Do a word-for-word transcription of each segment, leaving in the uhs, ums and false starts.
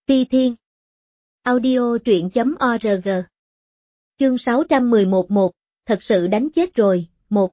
Ti Thiên Audio truyện chấm org Chương sáu trăm mười một một, thật sự đánh chết rồi, một.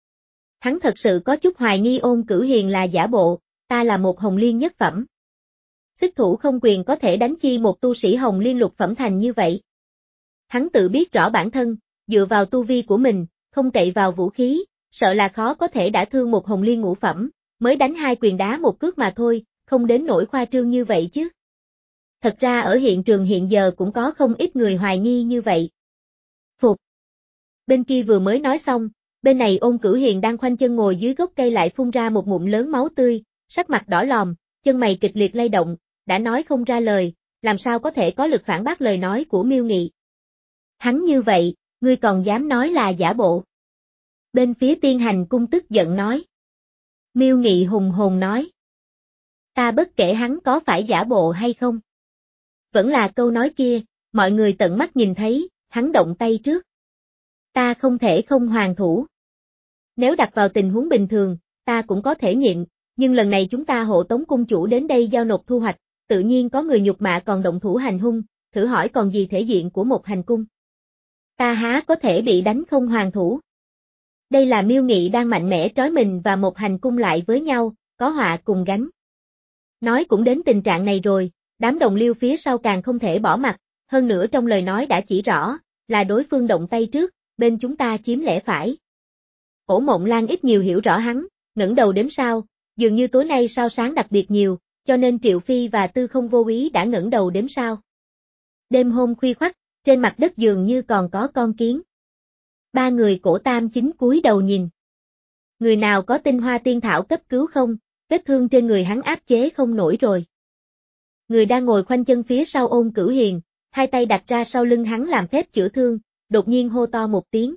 Hắn thật sự có chút hoài nghi Ôn Cửu Hiền là giả bộ, ta là một hồng liên nhất phẩm. Xích thủ không quyền có thể đánh chi một tu sĩ hồng liên lục phẩm thành như vậy. Hắn tự biết rõ bản thân, dựa vào tu vi của mình, không cậy vào vũ khí, sợ là khó có thể đả thương một hồng liên ngũ phẩm, mới đánh hai quyền đá một cước mà thôi, không đến nỗi khoa trương như vậy chứ. Thật ra ở hiện trường hiện giờ cũng có không ít người hoài nghi như vậy. Phục. Bên kia vừa mới nói xong, bên này Ôn Cửu Hiền đang khoanh chân ngồi dưới gốc cây lại phun ra một ngụm lớn máu tươi, sắc mặt đỏ lòm, chân mày kịch liệt lay động, đã nói không ra lời, làm sao có thể có lực phản bác lời nói của Miêu Nghị. Hắn như vậy, ngươi còn dám nói là giả bộ. Bên phía Tiên Hành Cung tức giận nói. Miêu Nghị hùng hồn nói. Ta bất kể hắn có phải giả bộ hay không. Vẫn là câu nói kia, mọi người tận mắt nhìn thấy, hắn động tay trước. Ta không thể không hoàn thủ. Nếu đặt vào tình huống bình thường, ta cũng có thể nhịn, nhưng lần này chúng ta hộ tống cung chủ đến đây giao nộp thu hoạch, tự nhiên có người nhục mạ còn động thủ hành hung, thử hỏi còn gì thể diện của một hành cung. Ta há có thể bị đánh không hoàn thủ. Đây là Miêu Nghị đang mạnh mẽ trói mình và một hành cung lại với nhau, có họa cùng gánh. Nói cũng đến tình trạng này rồi, đám đồng liêu phía sau càng không thể bỏ mặt, hơn nữa trong lời nói đã chỉ rõ, là đối phương động tay trước, bên chúng ta chiếm lẽ phải. Cổ Mộng Lan ít nhiều hiểu rõ hắn, ngẩng đầu đếm sao, dường như tối nay sao sáng đặc biệt nhiều, cho nên Triệu Phi và Tư Không vô ý đã ngẩng đầu đếm sao. Đêm hôm khuya khoắt, trên mặt đất dường như còn có con kiến. Ba người cổ tam chính cúi đầu nhìn. Người nào có tinh hoa tiên thảo cấp cứu không, vết thương trên người hắn áp chế không nổi rồi. Người đang ngồi khoanh chân phía sau Ôn Cửu Hiền, hai tay đặt ra sau lưng hắn làm phép chữa thương, đột nhiên hô to một tiếng.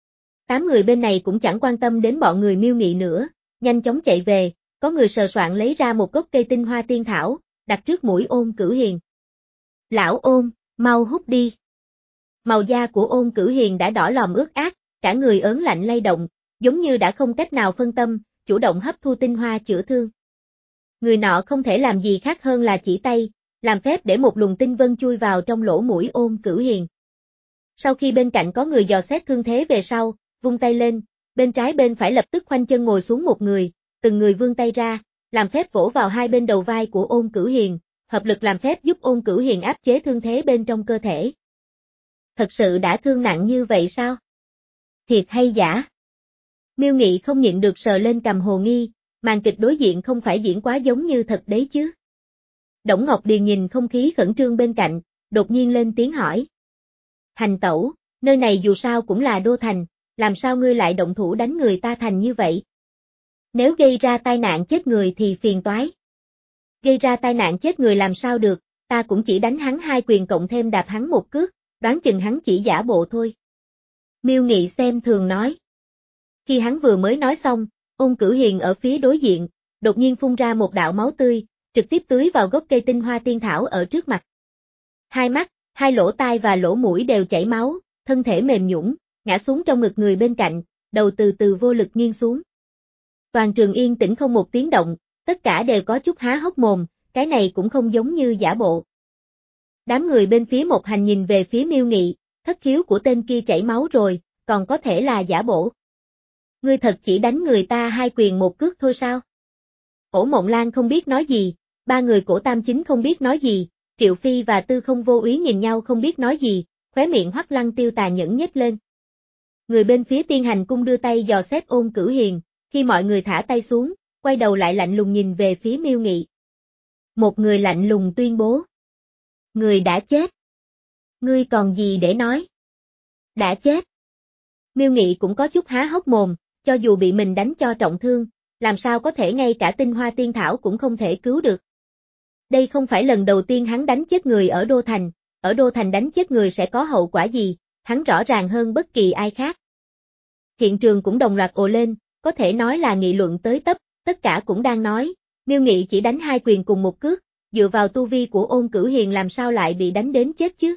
Tám người bên này cũng chẳng quan tâm đến bọn người Miêu Nghị nữa, nhanh chóng chạy về, có người sờ soạn lấy ra một gốc cây tinh hoa tiên thảo, đặt trước mũi Ôn Cửu Hiền. Lão Ôn, mau hút đi. Màu da của Ôn Cửu Hiền đã đỏ lòm ướt át, cả người ớn lạnh lay động, giống như đã không cách nào phân tâm, chủ động hấp thu tinh hoa chữa thương. Người nọ không thể làm gì khác hơn là chỉ tay, làm phép để một luồng tinh vân chui vào trong lỗ mũi Ôn Cửu Hiền. Sau khi bên cạnh có người dò xét thương thế về sau, vung tay lên, bên trái bên phải lập tức khoanh chân ngồi xuống một người, từng người vươn tay ra, làm phép vỗ vào hai bên đầu vai của Ôn Cửu Hiền, hợp lực làm phép giúp Ôn Cửu Hiền áp chế thương thế bên trong cơ thể. Thật sự đã thương nặng như vậy sao? Thiệt hay giả? Miêu Nghị không nhịn được sờ lên cằm hồ nghi, màn kịch đối diện không phải diễn quá giống như thật đấy chứ. Đổng Ngọc Điền nhìn không khí khẩn trương bên cạnh, đột nhiên lên tiếng hỏi. Hành tẩu, nơi này dù sao cũng là đô thành, làm sao ngươi lại động thủ đánh người ta thành như vậy? Nếu gây ra tai nạn chết người thì phiền toái. Gây ra tai nạn chết người làm sao được, ta cũng chỉ đánh hắn hai quyền cộng thêm đạp hắn một cước, đoán chừng hắn chỉ giả bộ thôi. Miêu Nghị xem thường nói. Khi hắn vừa mới nói xong, Ôn Cửu Hiền ở phía đối diện, đột nhiên phun ra một đạo máu tươi, trực tiếp tưới vào gốc cây tinh hoa tiên thảo ở trước mặt. Hai mắt, hai lỗ tai và lỗ mũi đều chảy máu, thân thể mềm nhũn, ngã xuống trong ngực người bên cạnh, đầu từ từ vô lực nghiêng xuống. Toàn trường yên tĩnh không một tiếng động, tất cả đều có chút há hốc mồm, cái này cũng không giống như giả bộ. Đám người bên phía một hành nhìn về phía Miêu Nghị, thất khiếu của tên kia chảy máu rồi, còn có thể là giả bộ. Ngươi thật chỉ đánh người ta hai quyền một cước thôi sao? Cổ Mộng Lan không biết nói gì, ba người cổ tam chính không biết nói gì, Triệu Phi và Tư Không vô ý nhìn nhau không biết nói gì, khóe miệng Hoắc Lăng Tiêu tà nhẫn nhếch lên. Người bên phía Tiên Hành Cung đưa tay dò xét Ôn Cửu Hiền, khi mọi người thả tay xuống, quay đầu lại lạnh lùng nhìn về phía Miêu Nghị. Một người lạnh lùng tuyên bố. Người đã chết. Ngươi còn gì để nói? Đã chết. Miêu Nghị cũng có chút há hốc mồm, cho dù bị mình đánh cho trọng thương, làm sao có thể ngay cả tinh hoa tiên thảo cũng không thể cứu được. Đây không phải lần đầu tiên hắn đánh chết người ở Đô Thành, ở Đô Thành đánh chết người sẽ có hậu quả gì, hắn rõ ràng hơn bất kỳ ai khác. Hiện trường cũng đồng loạt ồ lên, có thể nói là nghị luận tới tấp, tất cả cũng đang nói, Miêu Nghị chỉ đánh hai quyền cùng một cước, dựa vào tu vi của Ôn Cửu Hiền làm sao lại bị đánh đến chết chứ.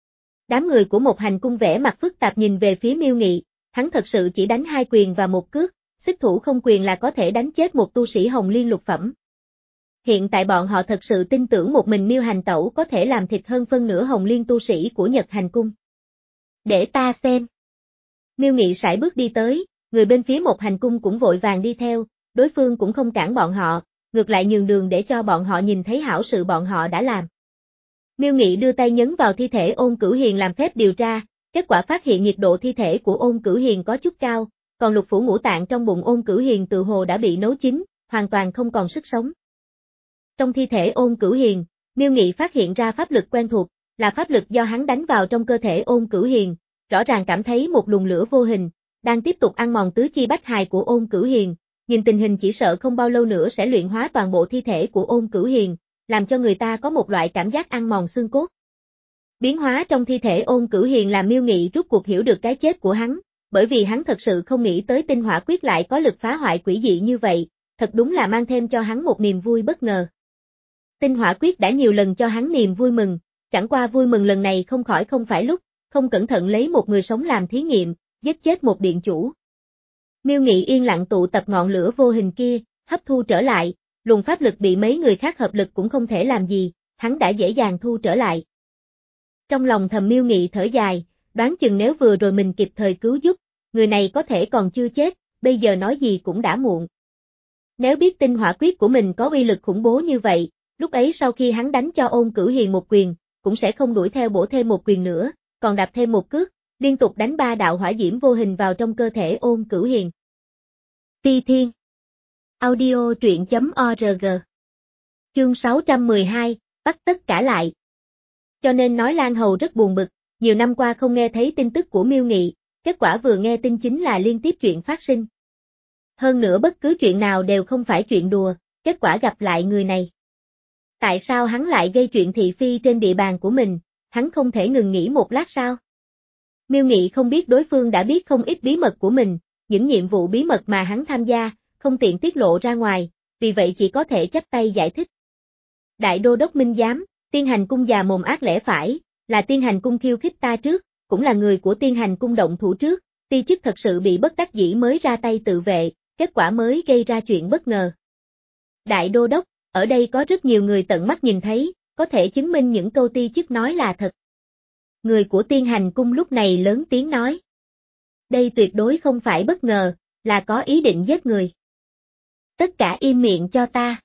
Đám người của một hành cung vẻ mặt phức tạp nhìn về phía Miêu Nghị, hắn thật sự chỉ đánh hai quyền và một cước, xích thủ không quyền là có thể đánh chết một tu sĩ hồng liên lục phẩm. Hiện tại bọn họ thật sự tin tưởng một mình Miêu Hành Tẩu có thể làm thịt hơn phân nửa Hồng Liên tu sĩ của Nhật Hành Cung. Để ta xem. Miêu Nghị sải bước đi tới, người bên phía một hành cung cũng vội vàng đi theo, đối phương cũng không cản bọn họ, ngược lại nhường đường để cho bọn họ nhìn thấy hảo sự bọn họ đã làm. Miêu Nghị đưa tay nhấn vào thi thể Ôn Cửu Hiền làm phép điều tra, kết quả phát hiện nhiệt độ thi thể của Ôn Cửu Hiền có chút cao, còn lục phủ ngũ tạng trong bụng Ôn Cửu Hiền tự hồ đã bị nấu chín, hoàn toàn không còn sức sống. Trong thi thể Ôn Cửu Hiền, Miêu Nghị phát hiện ra pháp lực quen thuộc, là pháp lực do hắn đánh vào trong cơ thể Ôn Cửu Hiền, rõ ràng cảm thấy một luồng lửa vô hình, đang tiếp tục ăn mòn tứ chi bách hài của Ôn Cửu Hiền, nhìn tình hình chỉ sợ không bao lâu nữa sẽ luyện hóa toàn bộ thi thể của Ôn Cửu Hiền, làm cho người ta có một loại cảm giác ăn mòn xương cốt. Biến hóa trong thi thể Ôn Cửu Hiền làm Miêu Nghị rút cuộc hiểu được cái chết của hắn, bởi vì hắn thật sự không nghĩ tới tinh hỏa quyết lại có lực phá hoại quỷ dị như vậy, thật đúng là mang thêm cho hắn một niềm vui bất ngờ. Tinh hỏa quyết đã nhiều lần cho hắn niềm vui mừng, chẳng qua vui mừng lần này không khỏi không phải lúc, không cẩn thận lấy một người sống làm thí nghiệm, giết chết một điện chủ. Miêu Nghị yên lặng tụ tập ngọn lửa vô hình kia, hấp thu trở lại, luồng pháp lực bị mấy người khác hợp lực cũng không thể làm gì, hắn đã dễ dàng thu trở lại. Trong lòng thầm Miêu Nghị thở dài, đoán chừng nếu vừa rồi mình kịp thời cứu giúp, người này có thể còn chưa chết, bây giờ nói gì cũng đã muộn. Nếu biết tinh hỏa quyết của mình có uy lực khủng bố như vậy, lúc ấy sau khi hắn đánh cho Ôn Cửu Hiền một quyền, cũng sẽ không đuổi theo bổ thêm một quyền nữa, còn đạp thêm một cước, liên tục đánh ba đạo hỏa diễm vô hình vào trong cơ thể Ôn Cửu Hiền. Ti Thiên Audio truyện chấm org Chương sáu trăm mười hai, bắt tất cả lại. Cho nên nói Lan Hầu rất buồn bực, nhiều năm qua không nghe thấy tin tức của Miêu Nghị, kết quả vừa nghe tin chính là liên tiếp chuyện phát sinh. Hơn nữa bất cứ chuyện nào đều không phải chuyện đùa, kết quả gặp lại người này. Tại sao hắn lại gây chuyện thị phi trên địa bàn của mình, hắn không thể ngừng nghỉ một lát sao? Miêu Nghị không biết đối phương đã biết không ít bí mật của mình, những nhiệm vụ bí mật mà hắn tham gia, không tiện tiết lộ ra ngoài, vì vậy chỉ có thể chắp tay giải thích. Đại đô đốc Minh Giám, Tiên Hành Cung già mồm ác lẽ phải, là Tiên Hành Cung khiêu khích ta trước, cũng là người của Tiên Hành Cung động thủ trước, ti chức thật sự bị bất đắc dĩ mới ra tay tự vệ, kết quả mới gây ra chuyện bất ngờ. Đại đô đốc, ở đây có rất nhiều người tận mắt nhìn thấy, có thể chứng minh những câu ti chức nói là thật. Người của Tiên Hành Cung lúc này lớn tiếng nói. Đây tuyệt đối không phải bất ngờ, là có ý định giết người. Tất cả im miệng cho ta.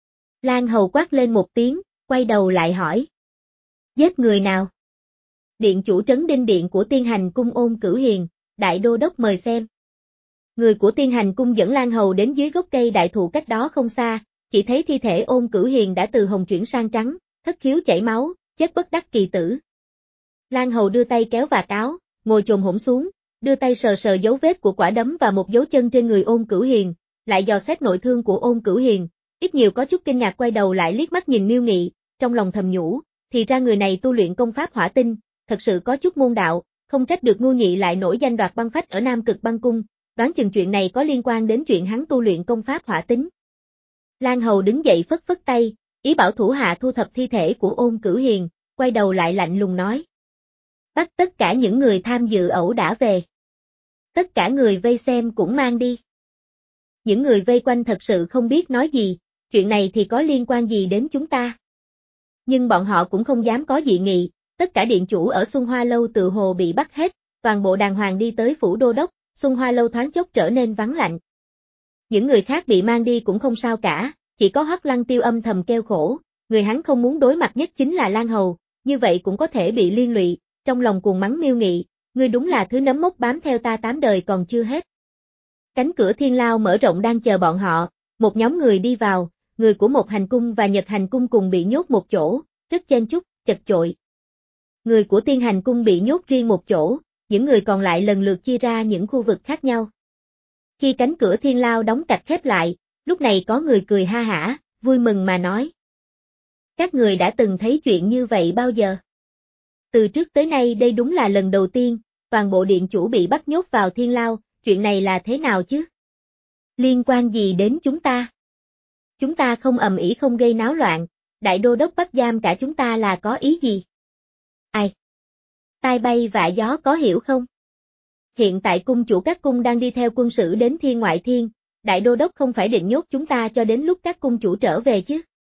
Lan Hầu quát lên một tiếng, quay đầu lại hỏi. Giết người nào? Điện chủ trấn Đinh Điện của Tiên Hành Cung Ôn Cửu Hiền, đại đô đốc mời xem. Người của Tiên Hành Cung dẫn Lan Hầu đến dưới gốc cây đại thụ cách đó không xa, chỉ thấy thi thể Ôn Cửu Hiền đã từ hồng chuyển sang trắng, thất khiếu chảy máu, chết bất đắc kỳ tử. Lan Hầu đưa tay kéo vạt áo, ngồi chồm hổm xuống, đưa tay sờ sờ dấu vết của quả đấm và một dấu chân trên người Ôn Cửu Hiền, lại dò xét nội thương của Ôn Cửu Hiền, ít nhiều có chút kinh ngạc quay đầu lại liếc mắt nhìn Miêu Nghị, trong lòng thầm nhủ, thì ra người này tu luyện công pháp hỏa tinh, thật sự có chút môn đạo, không trách được Ngô Nhị lại nổi danh đoạt băng phách ở Nam Cực Băng Cung, đoán chừng chuyện này có liên quan đến chuyện hắn tu luyện công pháp hỏa tính. Lan Hầu đứng dậy phất phất tay, ý bảo thủ hạ thu thập thi thể của Ôn Cửu Hiền, quay đầu lại lạnh lùng nói. Bắt tất cả những người tham dự ẩu đả về. Tất cả người vây xem cũng mang đi. Những người vây quanh thật sự không biết nói gì, chuyện này thì có liên quan gì đến chúng ta. Nhưng bọn họ cũng không dám có dị nghị, tất cả điện chủ ở Xuân Hoa Lâu tự hồ bị bắt hết, toàn bộ đàng hoàng đi tới phủ đô đốc, Xuân Hoa Lâu thoáng chốc trở nên vắng lạnh. Những người khác bị mang đi cũng không sao cả, chỉ có Hoắc Lăng Tiêu âm thầm kêu khổ, người hắn không muốn đối mặt nhất chính là Lan Hầu, như vậy cũng có thể bị liên lụy, trong lòng cuồng mắng Miêu Nghị, ngươi đúng là thứ nấm mốc bám theo ta tám đời còn chưa hết. Cánh cửa thiên lao mở rộng đang chờ bọn họ, một nhóm người đi vào, người của một hành cung và Nhật Hành Cung cùng bị nhốt một chỗ, rất chen chúc, chật chội. Người của Tiên Hành Cung bị nhốt riêng một chỗ, những người còn lại lần lượt chia ra những khu vực khác nhau. Khi cánh cửa thiên lao đóng cạch khép lại, lúc này có người cười ha hả, vui mừng mà nói. Các người đã từng thấy chuyện như vậy bao giờ? Từ trước tới nay đây đúng là lần đầu tiên, toàn bộ điện chủ bị bắt nhốt vào thiên lao, chuyện này là thế nào chứ? Liên quan gì đến chúng ta? Chúng ta không ầm ĩ không gây náo loạn, đại đô đốc bắt giam cả chúng ta là có ý gì? Ai? Tai bay vạ gió có hiểu không? Hiện tại cung chủ các cung đang đi theo quân sử đến thiên ngoại thiên, đại đô đốc không phải định nhốt chúng ta cho đến lúc các cung chủ trở về chứ?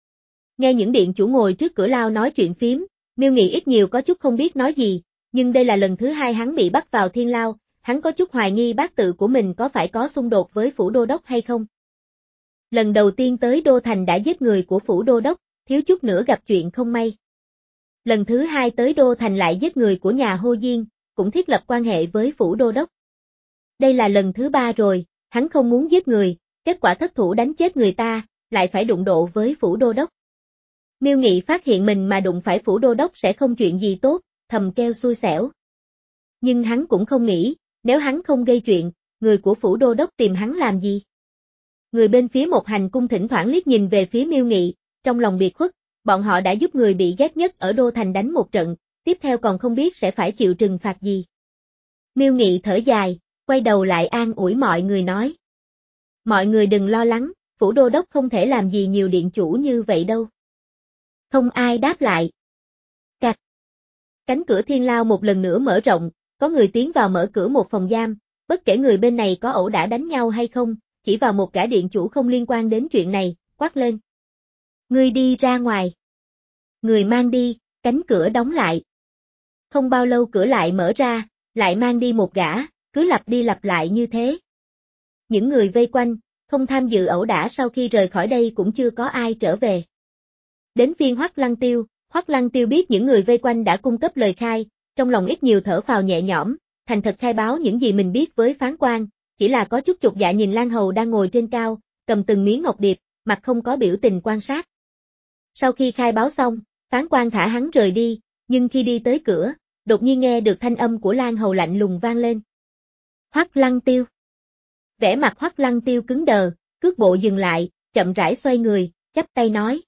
Nghe những điện chủ ngồi trước cửa lao nói chuyện phím, Miêu Nghị ít nhiều có chút không biết nói gì, nhưng đây là lần thứ hai hắn bị bắt vào thiên lao, hắn có chút hoài nghi bát tự của mình có phải có xung đột với phủ đô đốc hay không. Lần đầu tiên tới Đô Thành đã giết người của phủ đô đốc, thiếu chút nữa gặp chuyện không may. Lần thứ hai tới Đô Thành lại giết người của nhà Hồ Diên, cũng thiết lập quan hệ với phủ đô đốc. Đây là lần thứ ba rồi, hắn không muốn giết người, kết quả thất thủ đánh chết người ta, lại phải đụng độ với phủ đô đốc. Miêu Nghị phát hiện mình mà đụng phải phủ đô đốc sẽ không chuyện gì tốt, thầm kêu xui xẻo. Nhưng hắn cũng không nghĩ, nếu hắn không gây chuyện, người của phủ đô đốc tìm hắn làm gì? Người bên phía một hành cung thỉnh thoảng liếc nhìn về phía Miêu Nghị, trong lòng biệt khuất, bọn họ đã giúp người bị ghét nhất ở Đô Thành đánh một trận, tiếp theo còn không biết sẽ phải chịu trừng phạt gì. Miêu Nghị thở dài, quay đầu lại an ủi mọi người nói. Mọi người đừng lo lắng, phủ đô đốc không thể làm gì nhiều điện chủ như vậy đâu. Không ai đáp lại. Cạch. Cánh cửa thiên lao một lần nữa mở rộng, có người tiến vào mở cửa một phòng giam, bất kể người bên này có ẩu đả đánh nhau hay không, chỉ vào một gã điện chủ không liên quan đến chuyện này, quát lên. Ngươi đi ra ngoài. Người mang đi, cánh cửa đóng lại. Không bao lâu cửa lại mở ra, lại mang đi một gã, cứ lặp đi lặp lại như thế. Những người vây quanh, không tham dự ẩu đả sau khi rời khỏi đây cũng chưa có ai trở về. Đến phiên Hoắc Lăng Tiêu, Hoắc Lăng Tiêu biết những người vây quanh đã cung cấp lời khai, trong lòng ít nhiều thở phào nhẹ nhõm, thành thật khai báo những gì mình biết với phán quan, chỉ là có chút chột dạ nhìn Lan Hầu đang ngồi trên cao, cầm từng miếng ngọc điệp, mặt không có biểu tình quan sát. Sau khi khai báo xong, phán quan thả hắn rời đi, nhưng khi đi tới cửa, đột nhiên nghe được thanh âm của Lan Hầu lạnh lùng vang lên. Hoắc Lăng Tiêu. Vẻ mặt Hoắc Lăng Tiêu cứng đờ, cước bộ dừng lại, chậm rãi xoay người, chắp tay nói.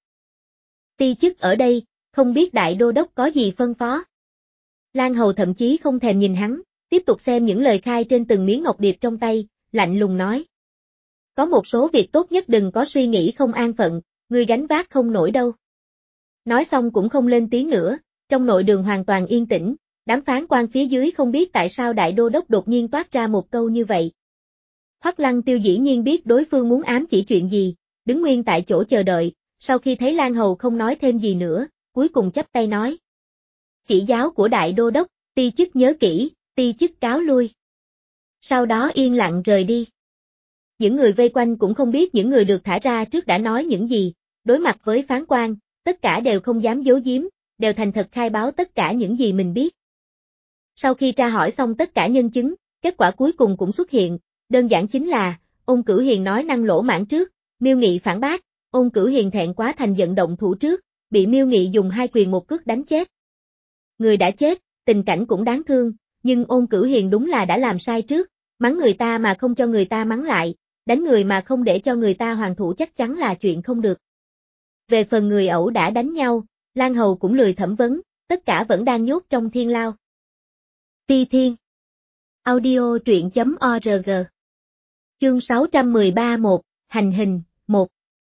Ti chức ở đây, không biết đại đô đốc có gì phân phó. Lan Hầu thậm chí không thèm nhìn hắn, tiếp tục xem những lời khai trên từng miếng ngọc điệp trong tay, lạnh lùng nói. Có một số việc tốt nhất đừng có suy nghĩ không an phận, ngươi gánh vác không nổi đâu. Nói xong cũng không lên tiếng nữa, trong nội đường hoàn toàn yên tĩnh, đám phán quan phía dưới không biết tại sao đại đô đốc đột nhiên toát ra một câu như vậy. Hoắc Lăng Tiêu dĩ nhiên biết đối phương muốn ám chỉ chuyện gì, đứng nguyên tại chỗ chờ đợi, sau khi thấy Lan Hầu không nói thêm gì nữa, cuối cùng chắp tay nói. Chỉ giáo của đại đô đốc, ti chức nhớ kỹ, ti chức cáo lui. Sau đó yên lặng rời đi. Những người vây quanh cũng không biết những người được thả ra trước đã nói những gì, đối mặt với phán quan, tất cả đều không dám giấu giếm, đều thành thật khai báo tất cả những gì mình biết. Sau khi tra hỏi xong tất cả nhân chứng, kết quả cuối cùng cũng xuất hiện, đơn giản chính là, Ôn Cửu Hiền nói năng lỗ mãng trước, Miêu Nghị phản bác, Ôn Cửu Hiền thẹn quá thành giận động thủ trước, bị Miêu Nghị dùng hai quyền một cước đánh chết. Người đã chết, tình cảnh cũng đáng thương, nhưng Ôn Cửu Hiền đúng là đã làm sai trước, mắng người ta mà không cho người ta mắng lại, đánh người mà không để cho người ta hoàn thủ chắc chắn là chuyện không được. Về phần người ẩu đã đánh nhau, Lan Hầu cũng lười thẩm vấn, tất cả vẫn đang nhốt trong thiên lao. Ti Thiên Audio truyện chấm org Chương sáu trăm mười ba một, Hành hình, một.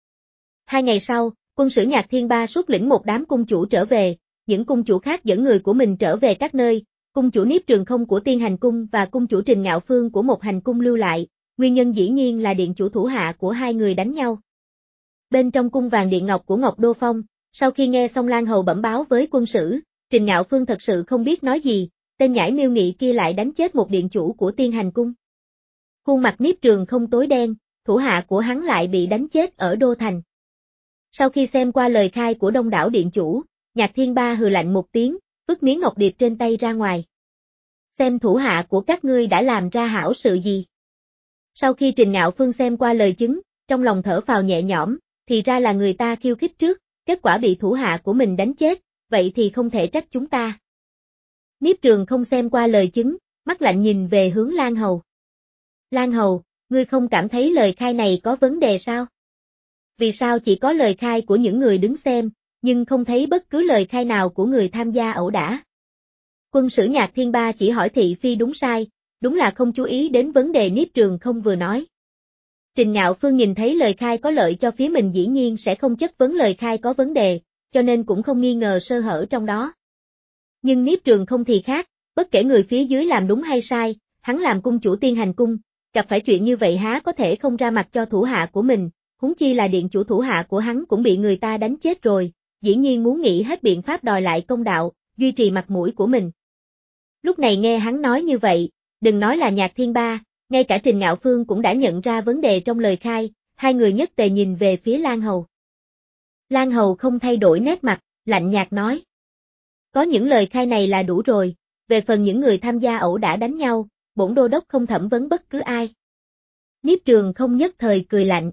Hai ngày sau, quân sử Nhạc Thiên Ba xuất lĩnh một đám cung chủ trở về, những cung chủ khác dẫn người của mình trở về các nơi, cung chủ Niếp Trường Không của Tiên Hành Cung và cung chủ Trình Ngạo Phương của một hành cung lưu lại, nguyên nhân dĩ nhiên là điện chủ thủ hạ của hai người đánh nhau. Bên trong cung vàng điện ngọc của Ngọc Đô Phong, sau khi nghe xong Lan Hầu bẩm báo với quân sử, Trình Ngạo Phương thật sự không biết nói gì, tên nhãi Miêu Nghị kia lại đánh chết một điện chủ của Tiên Hành Cung. Khuôn mặt Niếp Trường Không tối đen, thủ hạ của hắn lại bị đánh chết ở Đô Thành. Sau khi xem qua lời khai của đông đảo điện chủ, Nhạc Thiên Ba hừ lạnh một tiếng, vứt miếng ngọc điệp trên tay ra ngoài. Xem thủ hạ của các ngươi đã làm ra hảo sự gì. Sau khi Trình Ngạo Phương xem qua lời chứng, trong lòng thở phào nhẹ nhõm, thì ra là người ta khiêu khích trước, kết quả bị thủ hạ của mình đánh chết, vậy thì không thể trách chúng ta. Niếp Trường Không xem qua lời chứng, mắt lạnh nhìn về hướng Lan Hầu. Lan Hầu, ngươi không cảm thấy lời khai này có vấn đề sao? Vì sao chỉ có lời khai của những người đứng xem, nhưng không thấy bất cứ lời khai nào của người tham gia ẩu đả? Quân sử Nhạc Thiên Ba chỉ hỏi thị phi đúng sai, đúng là không chú ý đến vấn đề Niếp Trường Không vừa nói. Trình Ngạo Phương nhìn thấy lời khai có lợi cho phía mình dĩ nhiên sẽ không chất vấn lời khai có vấn đề, cho nên cũng không nghi ngờ sơ hở trong đó. Nhưng Niếp Trường Không thì khác, bất kể người phía dưới làm đúng hay sai, hắn làm cung chủ Tiên Hành Cung, gặp phải chuyện như vậy há có thể không ra mặt cho thủ hạ của mình, huống chi là điện chủ thủ hạ của hắn cũng bị người ta đánh chết rồi, dĩ nhiên muốn nghĩ hết biện pháp đòi lại công đạo, duy trì mặt mũi của mình. Lúc này nghe hắn nói như vậy, đừng nói là Nhạc Thiên Ba, ngay cả Trình Ngạo Phương cũng đã nhận ra vấn đề trong lời khai, hai người nhất tề nhìn về phía Lan Hầu. Lan Hầu không thay đổi nét mặt, lạnh nhạt nói. Có những lời khai này là đủ rồi, về phần những người tham gia ẩu đả đánh nhau, bổn đô đốc không thẩm vấn bất cứ ai. Niếp Trường không nhất thời cười lạnh.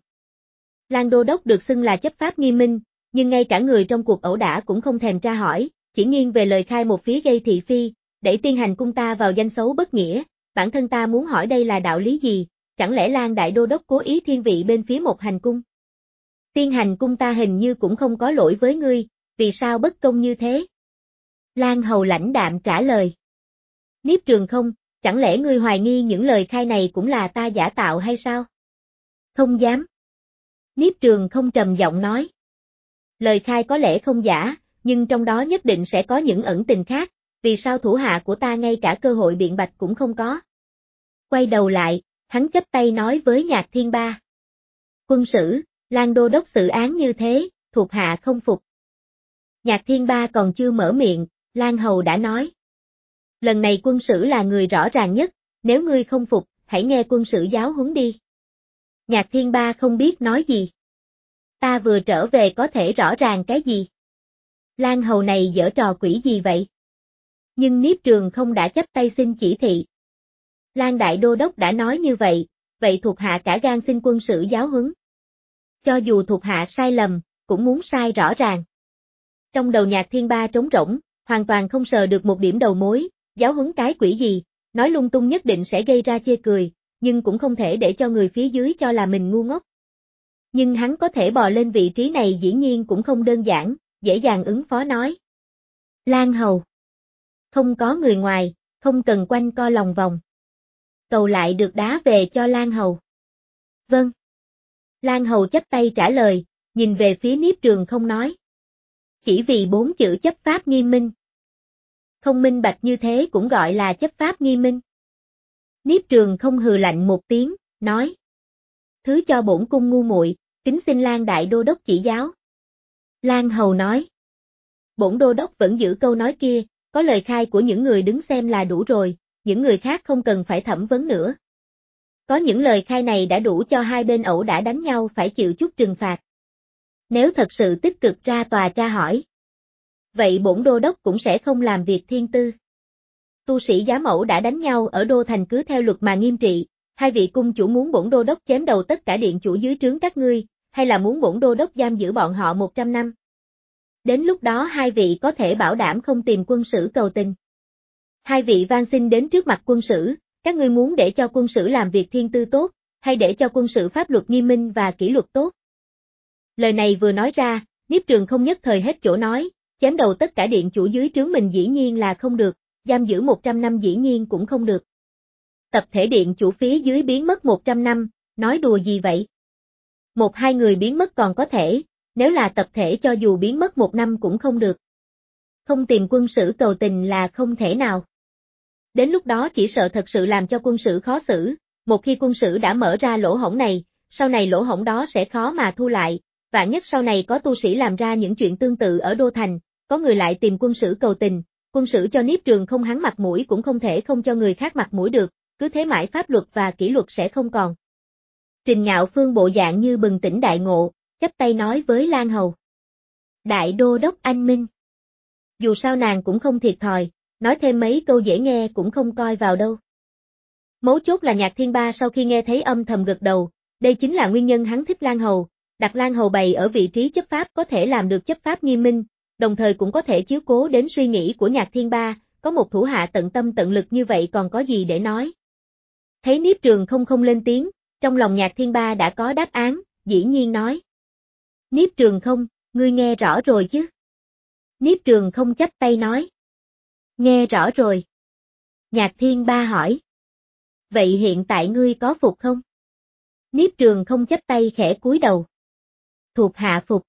Lan đô đốc được xưng là chấp pháp nghiêm minh, nhưng ngay cả người trong cuộc ẩu đả cũng không thèm tra hỏi, chỉ nghiêng về lời khai một phía gây thị phi, để tiên hành cung ta vào danh xấu bất nghĩa, bản thân ta muốn hỏi đây là đạo lý gì, chẳng lẽ Lan đại đô đốc cố ý thiên vị bên phía một hành cung? Tiên hành cung ta hình như cũng không có lỗi với ngươi, vì sao bất công như thế? Lan Hầu lãnh đạm trả lời. Niếp Trường không, chẳng lẽ ngươi hoài nghi những lời khai này cũng là ta giả tạo hay sao? Không dám. Niếp Trường không trầm giọng nói. Lời khai có lẽ không giả, nhưng trong đó nhất định sẽ có những ẩn tình khác, vì sao thủ hạ của ta ngay cả cơ hội biện bạch cũng không có. Quay đầu lại, hắn chắp tay nói với Nhạc Thiên Ba. Quân sử, Lan đô đốc xử án như thế, thuộc hạ không phục. Nhạc Thiên Ba còn chưa mở miệng, Lan Hầu đã nói. Lần này quân sử là người rõ ràng nhất, nếu ngươi không phục, hãy nghe quân sử giáo huấn đi. Nhạc Thiên Ba không biết nói gì. Ta vừa trở về có thể rõ ràng cái gì? Lan Hầu này giở trò quỷ gì vậy? Nhưng Niếp Trường không đã chấp tay xin chỉ thị. Lan đại đô đốc đã nói như vậy, vậy thuộc hạ cả gan xin quân sử giáo huấn. Cho dù thuộc hạ sai lầm, cũng muốn sai rõ ràng. Trong đầu Nhạc Thiên Ba trống rỗng, hoàn toàn không sờ được một điểm đầu mối, giáo huấn cái quỷ gì, nói lung tung nhất định sẽ gây ra chê cười, nhưng cũng không thể để cho người phía dưới cho là mình ngu ngốc. Nhưng hắn có thể bò lên vị trí này dĩ nhiên cũng không đơn giản, dễ dàng ứng phó nói. Lan Hầu. Không có người ngoài, không cần quanh co lòng vòng. Cầu lại được đá về cho Lan Hầu. Vâng. Lan Hầu chấp tay trả lời, nhìn về phía Niếp Trường không nói. Chỉ vì bốn chữ chấp pháp nghiêm minh. Không minh bạch như thế cũng gọi là chấp pháp nghiêm minh. Niếp Trường không hừ lạnh một tiếng, nói. Thứ cho bổn cung ngu muội, kính xin Lan đại đô đốc chỉ giáo. Lan Hầu nói. Bổn đô đốc vẫn giữ câu nói kia, có lời khai của những người đứng xem là đủ rồi, những người khác không cần phải thẩm vấn nữa. Có những lời khai này đã đủ cho hai bên ẩu đả đánh nhau phải chịu chút trừng phạt. Nếu thật sự tích cực ra tòa tra hỏi, vậy bổn đô đốc cũng sẽ không làm việc thiên tư. Tu sĩ dám ẩu đã đánh nhau ở đô thành cứ theo luật mà nghiêm trị, hai vị cung chủ muốn bổn đô đốc chém đầu tất cả điện chủ dưới trướng các ngươi, hay là muốn bổn đô đốc giam giữ bọn họ một trăm năm? Đến lúc đó hai vị có thể bảo đảm không tìm quân sử cầu tình. Hai vị van xin đến trước mặt quân sử, các ngươi muốn để cho quân sử làm việc thiên tư tốt, hay để cho quân sử pháp luật nghiêm minh và kỷ luật tốt? Lời này vừa nói ra, Niếp Trường không nhất thời hết chỗ nói, chém đầu tất cả điện chủ dưới trướng mình dĩ nhiên là không được, giam giữ một trăm năm dĩ nhiên cũng không được. Tập thể điện chủ phía dưới biến mất một trăm năm, nói đùa gì vậy? Một hai người biến mất còn có thể, nếu là tập thể cho dù biến mất một năm cũng không được. Không tìm quân sử cầu tình là không thể nào. Đến lúc đó chỉ sợ thật sự làm cho quân sử khó xử, một khi quân sử đã mở ra lỗ hổng này, sau này lỗ hổng đó sẽ khó mà thu lại, vạn nhất sau này có tu sĩ làm ra những chuyện tương tự ở Đô Thành, có người lại tìm quân sử cầu tình, quân sử cho Niếp Trường không hắn mặt mũi cũng không thể không cho người khác mặt mũi được, cứ thế mãi pháp luật và kỷ luật sẽ không còn. Trình Ngạo Phương bộ dạng như bừng tỉnh đại ngộ, chắp tay nói với Lan Hầu. Đại đô đốc anh minh. Dù sao nàng cũng không thiệt thòi, nói thêm mấy câu dễ nghe cũng không coi vào đâu. Mấu chốt là Nhạc Thiên Ba sau khi nghe thấy âm thầm gật đầu, đây chính là nguyên nhân hắn thích Lan Hầu, đặt Lan Hầu bày ở vị trí chấp pháp có thể làm được chấp pháp nghiêm minh, đồng thời cũng có thể chiếu cố đến suy nghĩ của Nhạc Thiên Ba, có một thủ hạ tận tâm tận lực như vậy còn có gì để nói. Thấy Niếp Trường không không lên tiếng, trong lòng Nhạc Thiên Ba đã có đáp án, dĩ nhiên nói. Niếp Trường không, ngươi nghe rõ rồi chứ? Niếp Trường không chắp tay nói. Nghe rõ rồi. Nhạc Thiên Ba hỏi. Vậy hiện tại ngươi có phục không? Niếp Trường không chắp tay khẽ cúi đầu. Thuộc hạ phục.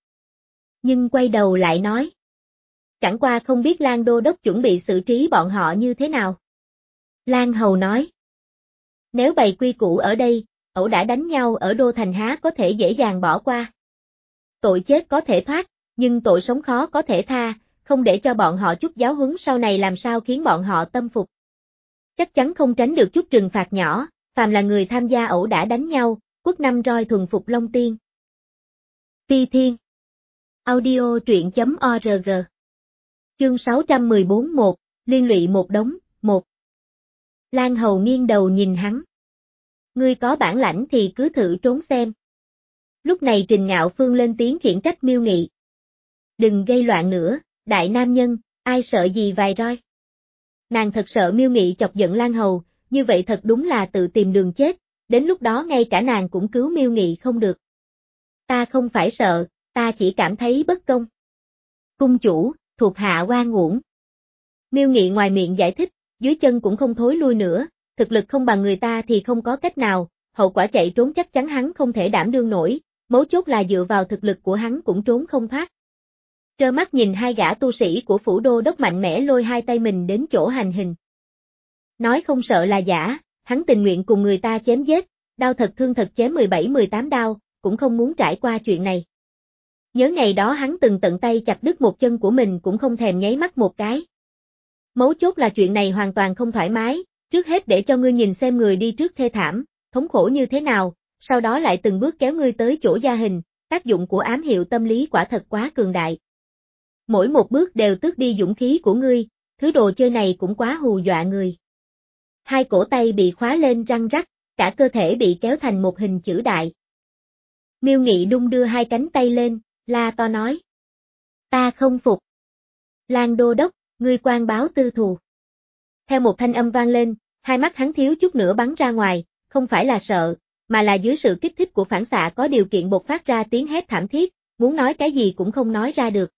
Nhưng quay đầu lại nói. Chẳng qua không biết Lan Đô Đốc chuẩn bị xử trí bọn họ như thế nào. Lan Hầu nói. Nếu bày quy củ ở đây, ẩu đả đánh nhau ở đô thành há có thể dễ dàng bỏ qua. Tội chết có thể thoát, nhưng tội sống khó có thể tha, không để cho bọn họ chút giáo huấn sau này làm sao khiến bọn họ tâm phục. Chắc chắn không tránh được chút trừng phạt nhỏ, phàm là người tham gia ẩu đả đánh nhau, quất năm roi thuần phục Long Tiên. Ti Thiên. Audio truyện chấm org. Chương sáu trăm mười bốn một, liên lụy một đống, một. Lan Hầu nghiêng đầu nhìn hắn. Ngươi có bản lãnh thì cứ thử trốn xem. Lúc này Trình Ngạo Phương lên tiếng khiển trách Miêu Nghị. Đừng gây loạn nữa, đại nam nhân, ai sợ gì vài roi. Nàng thật sợ Miêu Nghị chọc giận Lan Hầu, như vậy thật đúng là tự tìm đường chết, đến lúc đó ngay cả nàng cũng cứu Miêu Nghị không được. Ta không phải sợ, ta chỉ cảm thấy bất công. Cung chủ, thuộc hạ oan uổng. Miêu Nghị ngoài miệng giải thích, dưới chân cũng không thối lui nữa, thực lực không bằng người ta thì không có cách nào, hậu quả chạy trốn chắc chắn hắn không thể đảm đương nổi, mấu chốt là dựa vào thực lực của hắn cũng trốn không thoát. Trơ mắt nhìn hai gã tu sĩ của phủ đô đốc mạnh mẽ lôi hai tay mình đến chỗ hành hình. Nói không sợ là giả, hắn tình nguyện cùng người ta chém giết, đau thật thương thật chém mười bảy mười tám đao, cũng không muốn trải qua chuyện này. Nhớ ngày đó hắn từng tận tay chặt đứt một chân của mình cũng không thèm nháy mắt một cái. Mấu chốt là chuyện này hoàn toàn không thoải mái, trước hết để cho ngươi nhìn xem người đi trước thê thảm, thống khổ như thế nào, sau đó lại từng bước kéo ngươi tới chỗ gia hình, tác dụng của ám hiệu tâm lý quả thật quá cường đại. Mỗi một bước đều tước đi dũng khí của ngươi, thứ đồ chơi này cũng quá hù dọa người. Hai cổ tay bị khóa lên răng rắc, cả cơ thể bị kéo thành một hình chữ đại. Miêu Nghị đung đưa hai cánh tay lên, la to nói. Ta không phục. Lan đô đốc, ngươi quan báo tư thù. Theo một thanh âm vang lên, hai mắt hắn thiếu chút nữa bắn ra ngoài, không phải là sợ, mà là dưới sự kích thích của phản xạ có điều kiện bộc phát ra tiếng hét thảm thiết, muốn nói cái gì cũng không nói ra được.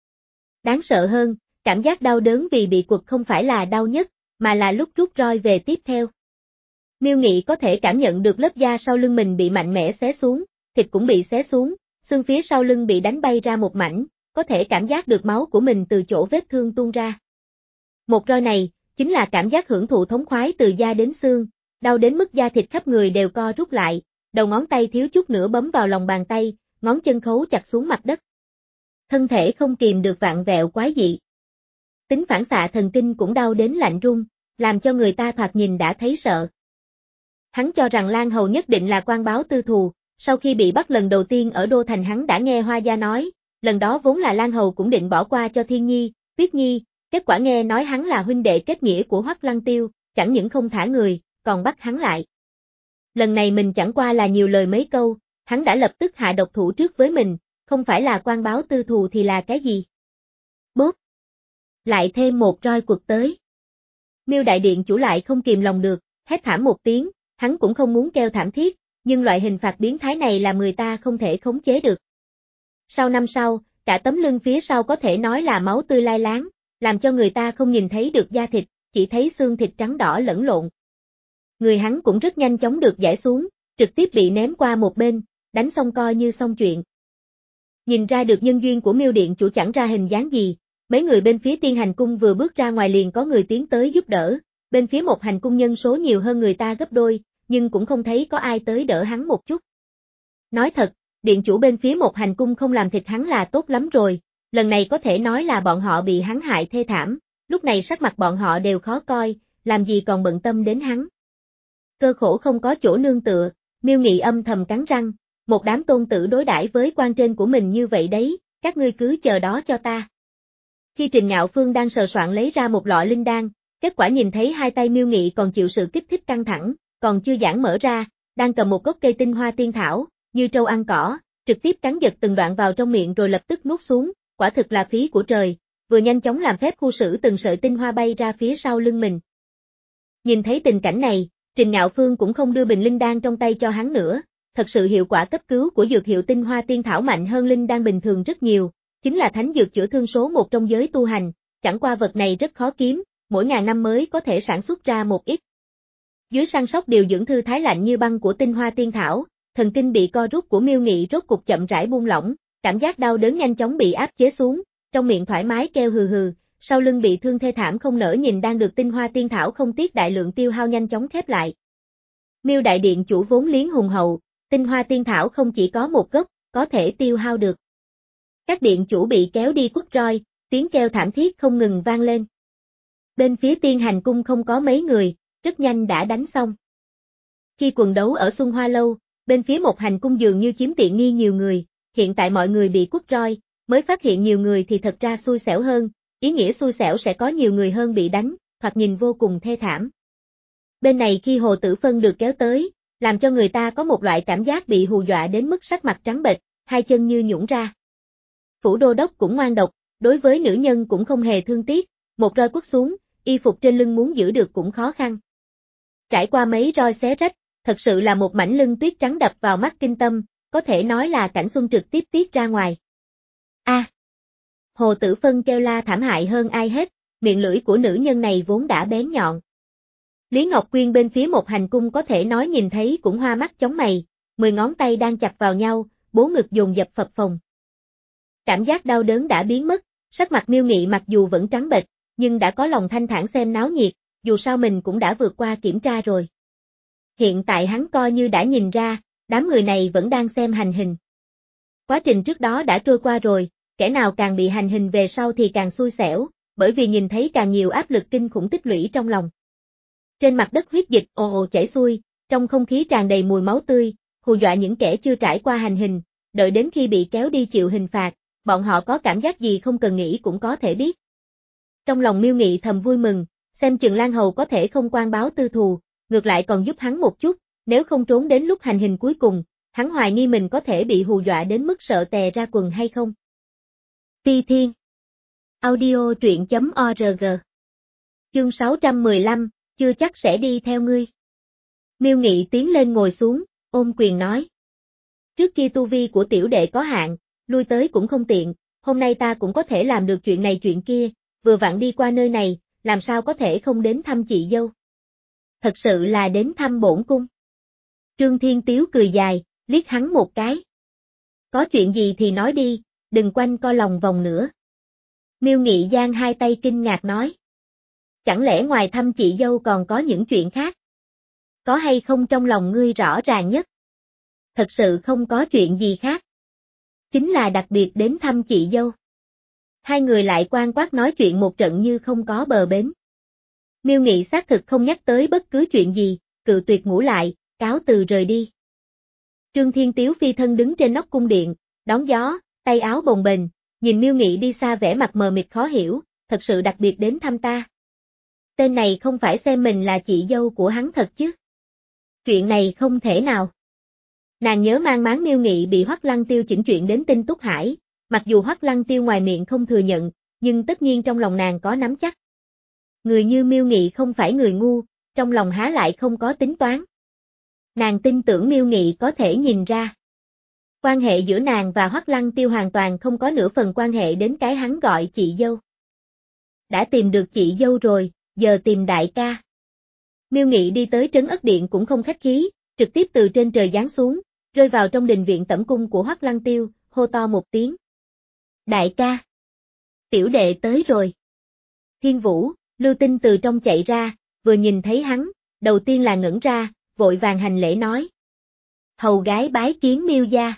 Đáng sợ hơn, cảm giác đau đớn vì bị quật không phải là đau nhất, mà là lúc rút roi về tiếp theo. Miêu Nghị có thể cảm nhận được lớp da sau lưng mình bị mạnh mẽ xé xuống, thịt cũng bị xé xuống, xương phía sau lưng bị đánh bay ra một mảnh, có thể cảm giác được máu của mình từ chỗ vết thương tuôn ra. Một roi này, chính là cảm giác hưởng thụ thống khoái từ da đến xương, đau đến mức da thịt khắp người đều co rút lại, đầu ngón tay thiếu chút nữa bấm vào lòng bàn tay, ngón chân khấu chặt xuống mặt đất. Thân thể không kìm được vạn vẹo quái dị. Tính phản xạ thần kinh cũng đau đến lạnh run, làm cho người ta thoạt nhìn đã thấy sợ. Hắn cho rằng Lan Hầu nhất định là quan báo tư thù, sau khi bị bắt lần đầu tiên ở Đô Thành hắn đã nghe Hoa Gia nói, lần đó vốn là Lan Hầu cũng định bỏ qua cho Thiên Nhi, Tuyết Nhi, kết quả nghe nói hắn là huynh đệ kết nghĩa của Hoắc Lăng Tiêu, chẳng những không thả người, còn bắt hắn lại. Lần này mình chẳng qua là nhiều lời mấy câu, hắn đã lập tức hạ độc thủ trước với mình, không phải là quan báo tư thù thì là cái gì? Bốp! Lại thêm một roi quật tới. Miêu đại điện chủ lại không kìm lòng được, hét thảm một tiếng, hắn cũng không muốn kêu thảm thiết, nhưng loại hình phạt biến thái này là người ta không thể khống chế được. Sau năm sau, cả tấm lưng phía sau có thể nói là máu tươi lai láng, làm cho người ta không nhìn thấy được da thịt, chỉ thấy xương thịt trắng đỏ lẫn lộn. Người hắn cũng rất nhanh chóng được giải xuống, trực tiếp bị ném qua một bên, đánh xong coi như xong chuyện. Nhìn ra được nhân duyên của Miêu điện chủ chẳng ra hình dáng gì, mấy người bên phía Tiên Hành Cung vừa bước ra ngoài liền có người tiến tới giúp đỡ, bên phía một hành cung nhân số nhiều hơn người ta gấp đôi, nhưng cũng không thấy có ai tới đỡ hắn một chút. Nói thật, điện chủ bên phía một hành cung không làm thịt hắn là tốt lắm rồi, lần này có thể nói là bọn họ bị hắn hại thê thảm, lúc này sắc mặt bọn họ đều khó coi, làm gì còn bận tâm đến hắn. Cơ khổ không có chỗ nương tựa, Miêu Nghị âm thầm cắn răng, một đám tôn tử đối đãi với quan trên của mình như vậy đấy, các ngươi cứ chờ đó cho ta. Khi Trình Ngạo Phương đang sờ soạn lấy ra một lọ linh đan, kết quả nhìn thấy hai tay Miêu Nghị còn chịu sự kích thích căng thẳng, còn chưa giãn mở ra, đang cầm một gốc cây tinh hoa tiên thảo, như trâu ăn cỏ, trực tiếp cắn giật từng đoạn vào trong miệng rồi lập tức nuốt xuống, quả thực là phí của trời, vừa nhanh chóng làm phép khu xử từng sợi tinh hoa bay ra phía sau lưng mình. Nhìn thấy tình cảnh này, Trình Ngạo Phương cũng không đưa bình linh đan trong tay cho hắn nữa, thật sự hiệu quả cấp cứu của dược hiệu tinh hoa tiên thảo mạnh hơn linh đan bình thường rất nhiều, chính là thánh dược chữa thương số một trong giới tu hành, chẳng qua vật này rất khó kiếm, mỗi ngàn năm mới có thể sản xuất ra một ít. Dưới săn sóc điều dưỡng thư thái lạnh như băng của tinh hoa tiên thảo, thần kinh bị co rút của Miêu Nghị rốt cục chậm rãi buông lỏng, cảm giác đau đớn nhanh chóng bị áp chế xuống, trong miệng thoải mái kêu hừ hừ, sau lưng bị thương thê thảm không nỡ nhìn đang được tinh hoa tiên thảo không tiếc đại lượng tiêu hao nhanh chóng khép lại. Miêu đại điện chủ vốn liếng hùng hậu, tinh hoa tiên thảo không chỉ có một gốc, có thể tiêu hao được. Các điện chủ bị kéo đi quất roi, tiếng kêu thảm thiết không ngừng vang lên. Bên phía tiên hành cung không có mấy người, rất nhanh đã đánh xong. Khi quần đấu ở Xuân Hoa Lâu, bên phía một hành cung dường như chiếm tiện nghi nhiều người, hiện tại mọi người bị quất roi, mới phát hiện nhiều người thì thật ra xui xẻo hơn, ý nghĩa xui xẻo sẽ có nhiều người hơn bị đánh, thoạt nhìn vô cùng thê thảm. Bên này khi Hồ Tử Phân được kéo tới, làm cho người ta có một loại cảm giác bị hù dọa đến mức sắc mặt trắng bệch, hai chân như nhũn ra. Phủ đô đốc cũng ngoan độc, đối với nữ nhân cũng không hề thương tiếc, một roi quất xuống, y phục trên lưng muốn giữ được cũng khó khăn. Trải qua mấy roi xé rách, thật sự là một mảnh lưng tuyết trắng đập vào mắt kinh tâm, có thể nói là cảnh xuân trực tiếp tiết ra ngoài. A. À, Hồ Tử Phân kêu la thảm hại hơn ai hết, miệng lưỡi của nữ nhân này vốn đã bén nhọn. Lý Ngọc Quyên bên phía một hành cung có thể nói nhìn thấy cũng hoa mắt chóng mày, mười ngón tay đang chặt vào nhau, bố ngực dồn dập phập phồng. Cảm giác đau đớn đã biến mất, sắc mặt Miêu Nghị mặc dù vẫn trắng bệch, nhưng đã có lòng thanh thản xem náo nhiệt, dù sao mình cũng đã vượt qua kiểm tra rồi. Hiện tại hắn coi như đã nhìn ra, đám người này vẫn đang xem hành hình. Quá trình trước đó đã trôi qua rồi, kẻ nào càng bị hành hình về sau thì càng xui xẻo, bởi vì nhìn thấy càng nhiều áp lực kinh khủng tích lũy trong lòng. Trên mặt đất huyết dịch ồ ồ chảy xuôi, trong không khí tràn đầy mùi máu tươi, hù dọa những kẻ chưa trải qua hành hình, đợi đến khi bị kéo đi chịu hình phạt, bọn họ có cảm giác gì không cần nghĩ cũng có thể biết. Trong lòng Miêu Nghị thầm vui mừng, xem chừng Lan Hầu có thể không quan báo tư thù, ngược lại còn giúp hắn một chút, nếu không trốn đến lúc hành hình cuối cùng, hắn hoài nghi mình có thể bị hù dọa đến mức sợ tè ra quần hay không. Phi Thiên Audio truyện chấm org Chương sáu trăm mười lăm, chưa chắc sẽ đi theo ngươi. Miêu Nghị tiến lên ngồi xuống, ôm quyền nói. Trước kia tu vi của tiểu đệ có hạn, lui tới cũng không tiện, hôm nay ta cũng có thể làm được chuyện này chuyện kia, vừa vặn đi qua nơi này, làm sao có thể không đến thăm chị dâu. Thật sự là đến thăm bổn cung. Trương Thiên Tiếu cười dài, liếc hắn một cái. Có chuyện gì thì nói đi, đừng quanh co lòng vòng nữa. Miêu Nghị giang hai tay kinh ngạc nói. Chẳng lẽ ngoài thăm chị dâu còn có những chuyện khác? Có hay không trong lòng ngươi rõ ràng nhất? Thật sự không có chuyện gì khác. Chính là đặc biệt đến thăm chị dâu. Hai người lại quan quát nói chuyện một trận như không có bờ bến. Miêu Nghị xác thực không nhắc tới bất cứ chuyện gì, cự tuyệt ngủ lại, cáo từ rời đi. Trương Thiên Tiếu phi thân đứng trên nóc cung điện, đón gió, tay áo bồng bềnh, nhìn Miêu Nghị đi xa vẻ mặt mờ mịt khó hiểu, thật sự đặc biệt đến thăm ta. Tên này không phải xem mình là chị dâu của hắn thật chứ? Chuyện này không thể nào. Nàng nhớ mang máng Miêu Nghị bị Hoắc Lăng Tiêu chỉnh chuyện đến Tinh Túc Hải, mặc dù Hoắc Lăng Tiêu ngoài miệng không thừa nhận, nhưng tất nhiên trong lòng nàng có nắm chắc. Người như Miêu Nghị không phải người ngu, trong lòng há lại không có tính toán. Nàng tin tưởng Miêu Nghị có thể nhìn ra. Quan hệ giữa nàng và Hoắc Lăng Tiêu hoàn toàn không có nửa phần quan hệ đến cái hắn gọi chị dâu. Đã tìm được chị dâu rồi, giờ tìm đại ca. Miêu Nghị đi tới Trấn Ất Điện cũng không khách khí, trực tiếp từ trên trời giáng xuống, rơi vào trong đình viện tẩm cung của Hoắc Lăng Tiêu, hô to một tiếng. Đại ca! Tiểu đệ tới rồi. Thiên Vũ, Lưu Tinh từ trong chạy ra, vừa nhìn thấy hắn, đầu tiên là ngẩn ra, vội vàng hành lễ nói. Hầu gái bái kiến Miêu gia.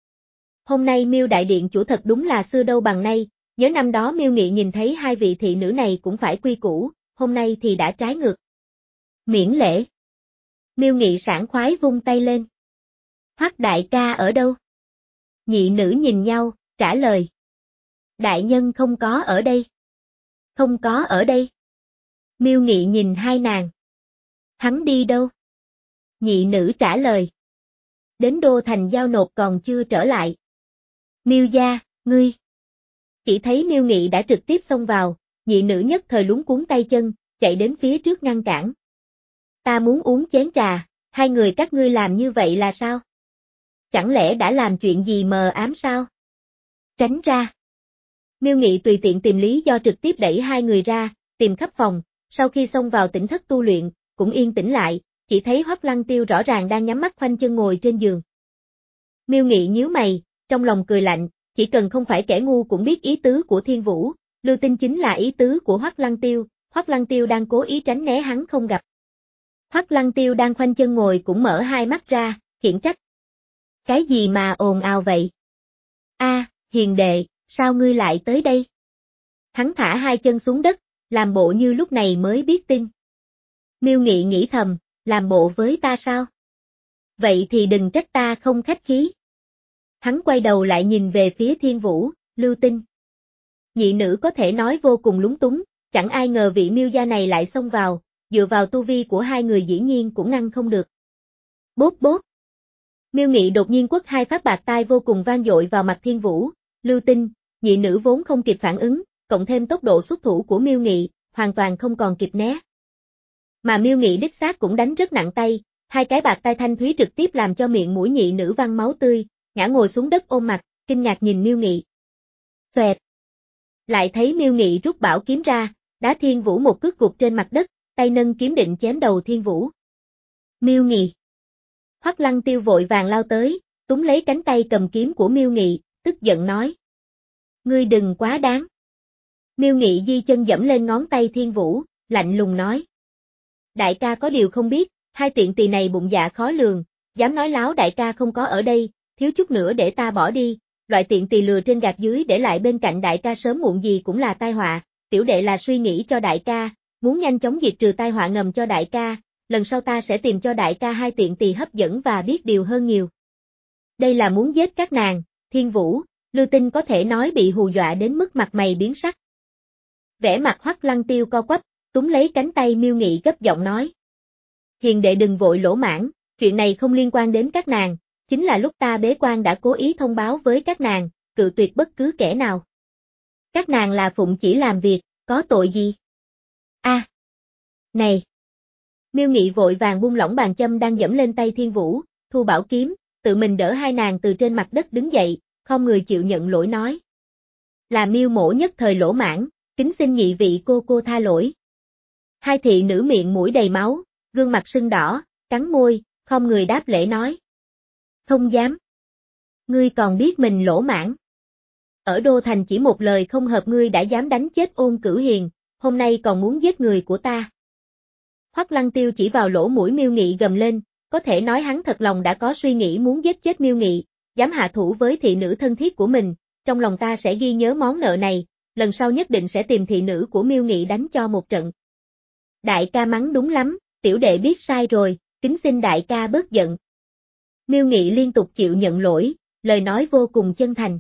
Hôm nay Miêu đại điện chủ thật đúng là xưa đâu bằng nay, nhớ năm đó Miêu Nghị nhìn thấy hai vị thị nữ này cũng phải quy củ, hôm nay thì đã trái ngược. Miễn lễ. Miêu Nghị sảng khoái vung tay lên. Hoắc đại ca ở đâu? Nhị nữ nhìn nhau, trả lời. Đại nhân không có ở đây. Không có ở đây. Miêu Nghị nhìn hai nàng. Hắn đi đâu? Nhị nữ trả lời. Đến đô thành giao nộp còn chưa trở lại. Miêu gia, ngươi. Chỉ thấy Miêu Nghị đã trực tiếp xông vào, nhị nữ nhất thời luống cuống tay chân, chạy đến phía trước ngăn cản. Ta muốn uống chén trà, hai người các ngươi làm như vậy là sao? Chẳng lẽ đã làm chuyện gì mờ ám sao? Tránh ra. Miêu Nghị tùy tiện tìm lý do trực tiếp đẩy hai người ra, tìm khắp phòng, sau khi xông vào tỉnh thất tu luyện, cũng yên tĩnh lại, chỉ thấy Hoắc Lăng Tiêu rõ ràng đang nhắm mắt khoanh chân ngồi trên giường. Miêu Nghị nhíu mày, trong lòng cười lạnh, chỉ cần không phải kẻ ngu cũng biết ý tứ của Thiên Vũ, Lưu Tinh chính là ý tứ của Hoắc Lăng Tiêu, Hoắc Lăng Tiêu đang cố ý tránh né hắn không gặp. Hoắc Lăng Tiêu đang khoanh chân ngồi cũng mở hai mắt ra, khiển trách. Cái gì mà ồn ào vậy? A, hiền đệ, sao ngươi lại tới đây? Hắn thả hai chân xuống đất, làm bộ như lúc này mới biết tin. Miêu Nghị nghĩ thầm, làm bộ với ta sao? Vậy thì đừng trách ta không khách khí. Hắn quay đầu lại nhìn về phía Thiên Vũ, Lưu Tinh. Nhị nữ có thể nói vô cùng lúng túng, chẳng ai ngờ vị Miêu gia này lại xông vào, dựa vào tu vi của hai người dĩ nhiên cũng ngăn không được. Bốp bốp. Miêu Nghị đột nhiên quất hai phát bạt tai vô cùng vang dội vào mặt Thiên Vũ, Lưu Tinh, nhị nữ vốn không kịp phản ứng, cộng thêm tốc độ xuất thủ của Miêu Nghị, hoàn toàn không còn kịp né. Mà Miêu Nghị đích xác cũng đánh rất nặng tay, hai cái bạt tai thanh thúy trực tiếp làm cho miệng mũi nhị nữ văng máu tươi, ngã ngồi xuống đất ôm mặt, kinh ngạc nhìn Miêu Nghị. Xoẹt. Lại thấy Miêu Nghị rút bảo kiếm ra, đá Thiên Vũ một cước gục trên mặt đất, tay nâng kiếm định chém đầu Thiên Vũ. Miêu Nghị. Hoắc Lăng Tiêu vội vàng lao tới, túm lấy cánh tay cầm kiếm của Miêu Nghị, tức giận nói. Ngươi đừng quá đáng. Miêu Nghị di chân dẫm lên ngón tay Thiên Vũ, lạnh lùng nói. Đại ca có điều không biết, hai tiện tỳ này bụng dạ khó lường, dám nói láo đại ca không có ở đây, thiếu chút nữa để ta bỏ đi, loại tiện tỳ lừa trên gạt dưới để lại bên cạnh đại ca sớm muộn gì cũng là tai họa, tiểu đệ là suy nghĩ cho đại ca, muốn nhanh chóng diệt trừ tai họa ngầm cho đại ca, lần sau ta sẽ tìm cho đại ca hai tiện tỳ hấp dẫn và biết điều hơn nhiều. Đây là muốn giết các nàng, Thiên Vũ, Lưu Tinh có thể nói bị hù dọa đến mức mặt mày biến sắc. Vẻ mặt Hoắc Lăng Tiêu co quắp, túm lấy cánh tay Miêu Nghị gấp giọng nói. Hiền đệ đừng vội lỗ mãn, chuyện này không liên quan đến các nàng, chính là lúc ta bế quan đã cố ý thông báo với các nàng, cự tuyệt bất cứ kẻ nào. Các nàng là phụng chỉ làm việc, có tội gì? A, à, này! Miêu Nghị vội vàng buông lỏng bàn châm đang giẫm lên tay Thiên Vũ, thu bảo kiếm, tự mình đỡ hai nàng từ trên mặt đất đứng dậy, không người chịu nhận lỗi nói. Là Miêu mỗ nhất thời lỗ mãn, kính xin nhị vị cô cô tha lỗi. Hai thị nữ miệng mũi đầy máu, gương mặt sưng đỏ, cắn môi, không người đáp lễ nói. Không dám. Ngươi còn biết mình lỗ mãn. Ở Đô Thành chỉ một lời không hợp ngươi đã dám đánh chết Ôn Cửu Hiền, hôm nay còn muốn giết người của ta. Hoắc Lăng Tiêu chỉ vào lỗ mũi Miêu Nghị gầm lên, có thể nói hắn thật lòng đã có suy nghĩ muốn giết chết Miêu Nghị, dám hạ thủ với thị nữ thân thiết của mình, trong lòng ta sẽ ghi nhớ món nợ này, lần sau nhất định sẽ tìm thị nữ của Miêu Nghị đánh cho một trận. Đại ca mắng đúng lắm, tiểu đệ biết sai rồi, kính xin đại ca bớt giận. Miêu Nghị liên tục chịu nhận lỗi, lời nói vô cùng chân thành.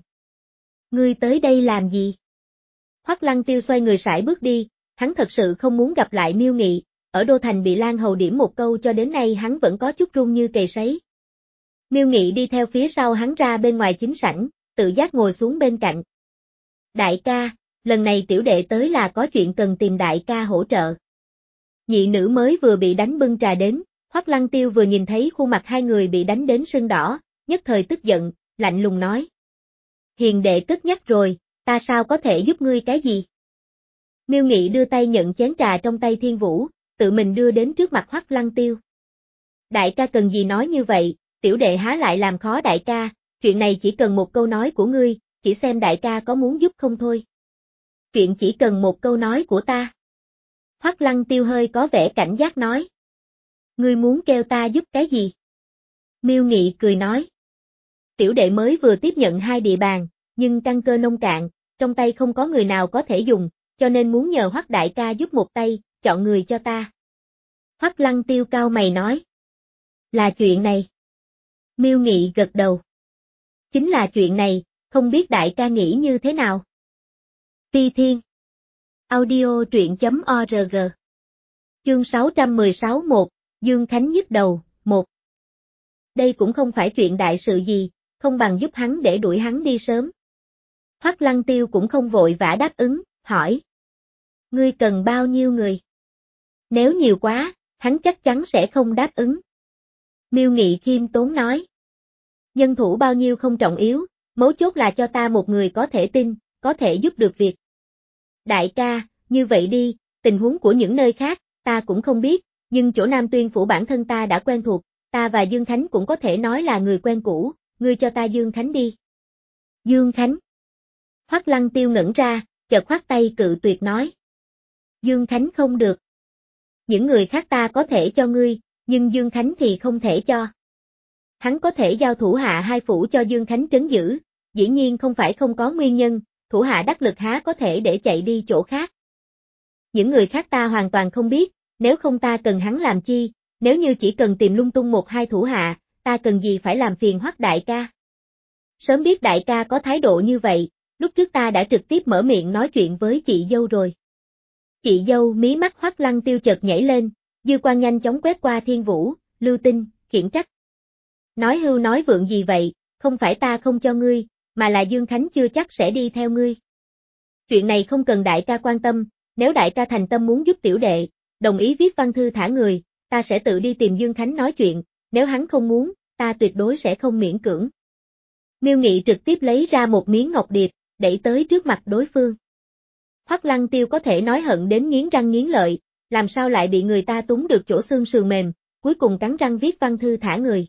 Ngươi tới đây làm gì? Hoắc Lăng Tiêu xoay người sải bước đi, hắn thật sự không muốn gặp lại Miêu Nghị, ở Đô Thành bị Lan Hầu điểm một câu cho đến nay hắn vẫn có chút run như cầy sấy. Miêu Nghị đi theo phía sau hắn ra bên ngoài chính sảnh, tự giác ngồi xuống bên cạnh. Đại ca, lần này tiểu đệ tới là có chuyện cần tìm đại ca hỗ trợ. Nhị nữ mới vừa bị đánh bưng trà đến, Hoắc Lăng Tiêu vừa nhìn thấy khuôn mặt hai người bị đánh đến sưng đỏ, nhất thời tức giận, lạnh lùng nói. Hiền đệ cất nhắc rồi, ta sao có thể giúp ngươi cái gì? Miêu Nghị đưa tay nhận chén trà trong tay Thiên Vũ, tự mình đưa đến trước mặt Hoắc Lăng Tiêu. Đại ca cần gì nói như vậy, tiểu đệ há lại làm khó đại ca, chuyện này chỉ cần một câu nói của ngươi, chỉ xem đại ca có muốn giúp không thôi. Chuyện chỉ cần một câu nói của ta. Hoắc Lăng Tiêu hơi có vẻ cảnh giác nói. Ngươi muốn kêu ta giúp cái gì? Miêu Nghị cười nói. Tiểu đệ mới vừa tiếp nhận hai địa bàn, nhưng căn cơ nông cạn, trong tay không có người nào có thể dùng, cho nên muốn nhờ Hoắc đại ca giúp một tay, chọn người cho ta. Hoắc Lăng Tiêu cao mày nói. Là chuyện này. Miêu Nghị gật đầu. Chính là chuyện này, không biết đại ca nghĩ như thế nào? Ti Thiên. Audio truyện chấm org. Chương sáu trăm mười sáu một, Dương Khánh nhức đầu, một. Đây cũng không phải chuyện đại sự gì, không bằng giúp hắn để đuổi hắn đi sớm. Hoắc Lăng Tiêu cũng không vội vã đáp ứng, hỏi. Ngươi cần bao nhiêu người? Nếu nhiều quá, hắn chắc chắn sẽ không đáp ứng. Miêu Nghị khiêm tốn nói. Nhân thủ bao nhiêu không trọng yếu, mấu chốt là cho ta một người có thể tin, có thể giúp được việc. Đại ca, như vậy đi, tình huống của những nơi khác, ta cũng không biết, nhưng chỗ Nam Tuyên phủ bản thân ta đã quen thuộc, ta và Dương Khánh cũng có thể nói là người quen cũ, ngươi cho ta Dương Khánh đi. Dương Khánh. Hoắc Lăng Tiêu ngẩn ra, chợt khoát tay cự tuyệt nói. Dương Khánh không được. Những người khác ta có thể cho ngươi, nhưng Dương Khánh thì không thể cho. Hắn có thể giao thủ hạ hai phủ cho Dương Khánh trấn giữ, dĩ nhiên không phải không có nguyên nhân, thủ hạ đắc lực há có thể để chạy đi chỗ khác. Những người khác ta hoàn toàn không biết, nếu không ta cần hắn làm chi, nếu như chỉ cần tìm lung tung một hai thủ hạ, ta cần gì phải làm phiền Hoắc đại ca. Sớm biết đại ca có thái độ như vậy, lúc trước ta đã trực tiếp mở miệng nói chuyện với chị dâu rồi. Chị dâu mí mắt Hoắc Lăng Tiêu chợt nhảy lên, dư quan nhanh chóng quét qua Thiên Vũ, Lưu Tinh, khiển trách. Nói hưu nói vượng gì vậy, không phải ta không cho ngươi, mà là Dương Khánh chưa chắc sẽ đi theo ngươi. Chuyện này không cần đại ca quan tâm, nếu đại ca thành tâm muốn giúp tiểu đệ, đồng ý viết văn thư thả người, ta sẽ tự đi tìm Dương Khánh nói chuyện, nếu hắn không muốn, ta tuyệt đối sẽ không miễn cưỡng. Miêu Nghị trực tiếp lấy ra một miếng ngọc điệp, đẩy tới trước mặt đối phương. Hoắc Lăng Tiêu có thể nói hận đến nghiến răng nghiến lợi, làm sao lại bị người ta túng được chỗ xương sườn mềm, cuối cùng cắn răng viết văn thư thả người.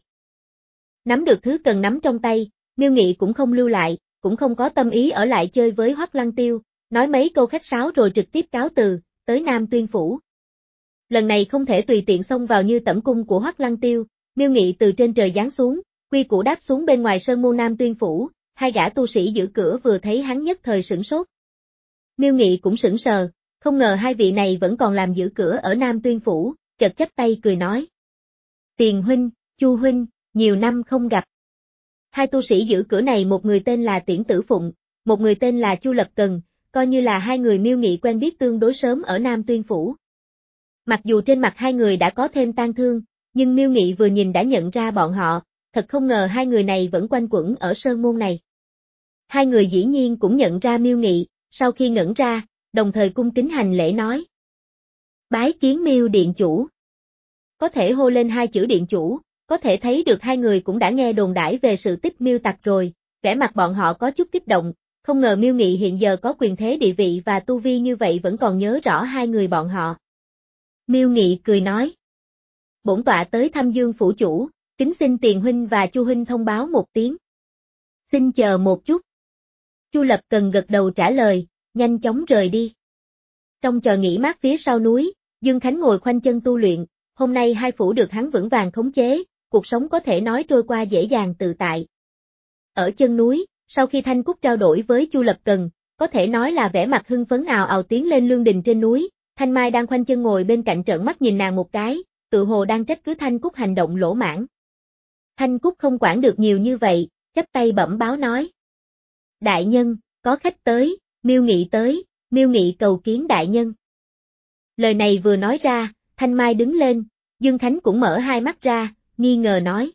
Nắm được thứ cần nắm trong tay, Miêu Nghị cũng không lưu lại, cũng không có tâm ý ở lại chơi với Hoắc Lăng Tiêu, nói mấy câu khách sáo rồi trực tiếp cáo từ, tới Nam Tuyên Phủ. Lần này không thể tùy tiện xông vào như tẩm cung của Hoắc Lăng Tiêu, Miêu Nghị từ trên trời giáng xuống, quy củ đáp xuống bên ngoài sơn môn Nam Tuyên Phủ, hai gã tu sĩ giữ cửa vừa thấy hắn nhất thời sửng sốt. Miêu Nghị cũng sững sờ, không ngờ hai vị này vẫn còn làm giữ cửa ở Nam Tuyên Phủ, chợt chắp tay cười nói. Tiền huynh, Chu huynh, nhiều năm không gặp. Hai tu sĩ giữ cửa này một người tên là Tiễn Tử Phụng, một người tên là Chu Lập Cần, coi như là hai người Miêu Nghị quen biết tương đối sớm ở Nam Tuyên Phủ. Mặc dù trên mặt hai người đã có thêm tang thương, nhưng Miêu Nghị vừa nhìn đã nhận ra bọn họ, thật không ngờ hai người này vẫn quanh quẩn ở sơn môn này. Hai người dĩ nhiên cũng nhận ra Miêu Nghị, sau khi ngẩn ra, đồng thời cung kính hành lễ nói. Bái kiến Miêu điện chủ. Có thể hô lên hai chữ điện chủ, có thể thấy được hai người cũng đã nghe đồn đãi về sự tích Miêu tặc rồi, vẻ mặt bọn họ có chút kích động, không ngờ Miêu Nghị hiện giờ có quyền thế địa vị và tu vi như vậy vẫn còn nhớ rõ hai người bọn họ. Miêu Nghị cười nói. Bổn tọa tới thăm Dương phủ chủ, kính xin Tiền huynh và Chu huynh thông báo một tiếng. Xin chờ một chút. Chu Lập Cần gật đầu trả lời, nhanh chóng rời đi. Trong chờ nghỉ mát phía sau núi, Dương Khánh ngồi khoanh chân tu luyện, hôm nay hai phủ được hắn vững vàng khống chế, cuộc sống có thể nói trôi qua dễ dàng tự tại. Ở chân núi, sau khi Thanh Cúc trao đổi với Chu Lập Cần, có thể nói là vẻ mặt hưng phấn ào ào tiến lên lương đình trên núi, Thanh Mai đang khoanh chân ngồi bên cạnh trợn mắt nhìn nàng một cái, tự hồ đang trách cứ Thanh Cúc hành động lỗ mãng. Thanh Cúc không quản được nhiều như vậy, chắp tay bẩm báo nói. Đại nhân, có khách tới, Miêu Nghị tới, Miêu Nghị cầu kiến đại nhân. Lời này vừa nói ra, Thanh Mai đứng lên, Dương Khánh cũng mở hai mắt ra, nghi ngờ nói.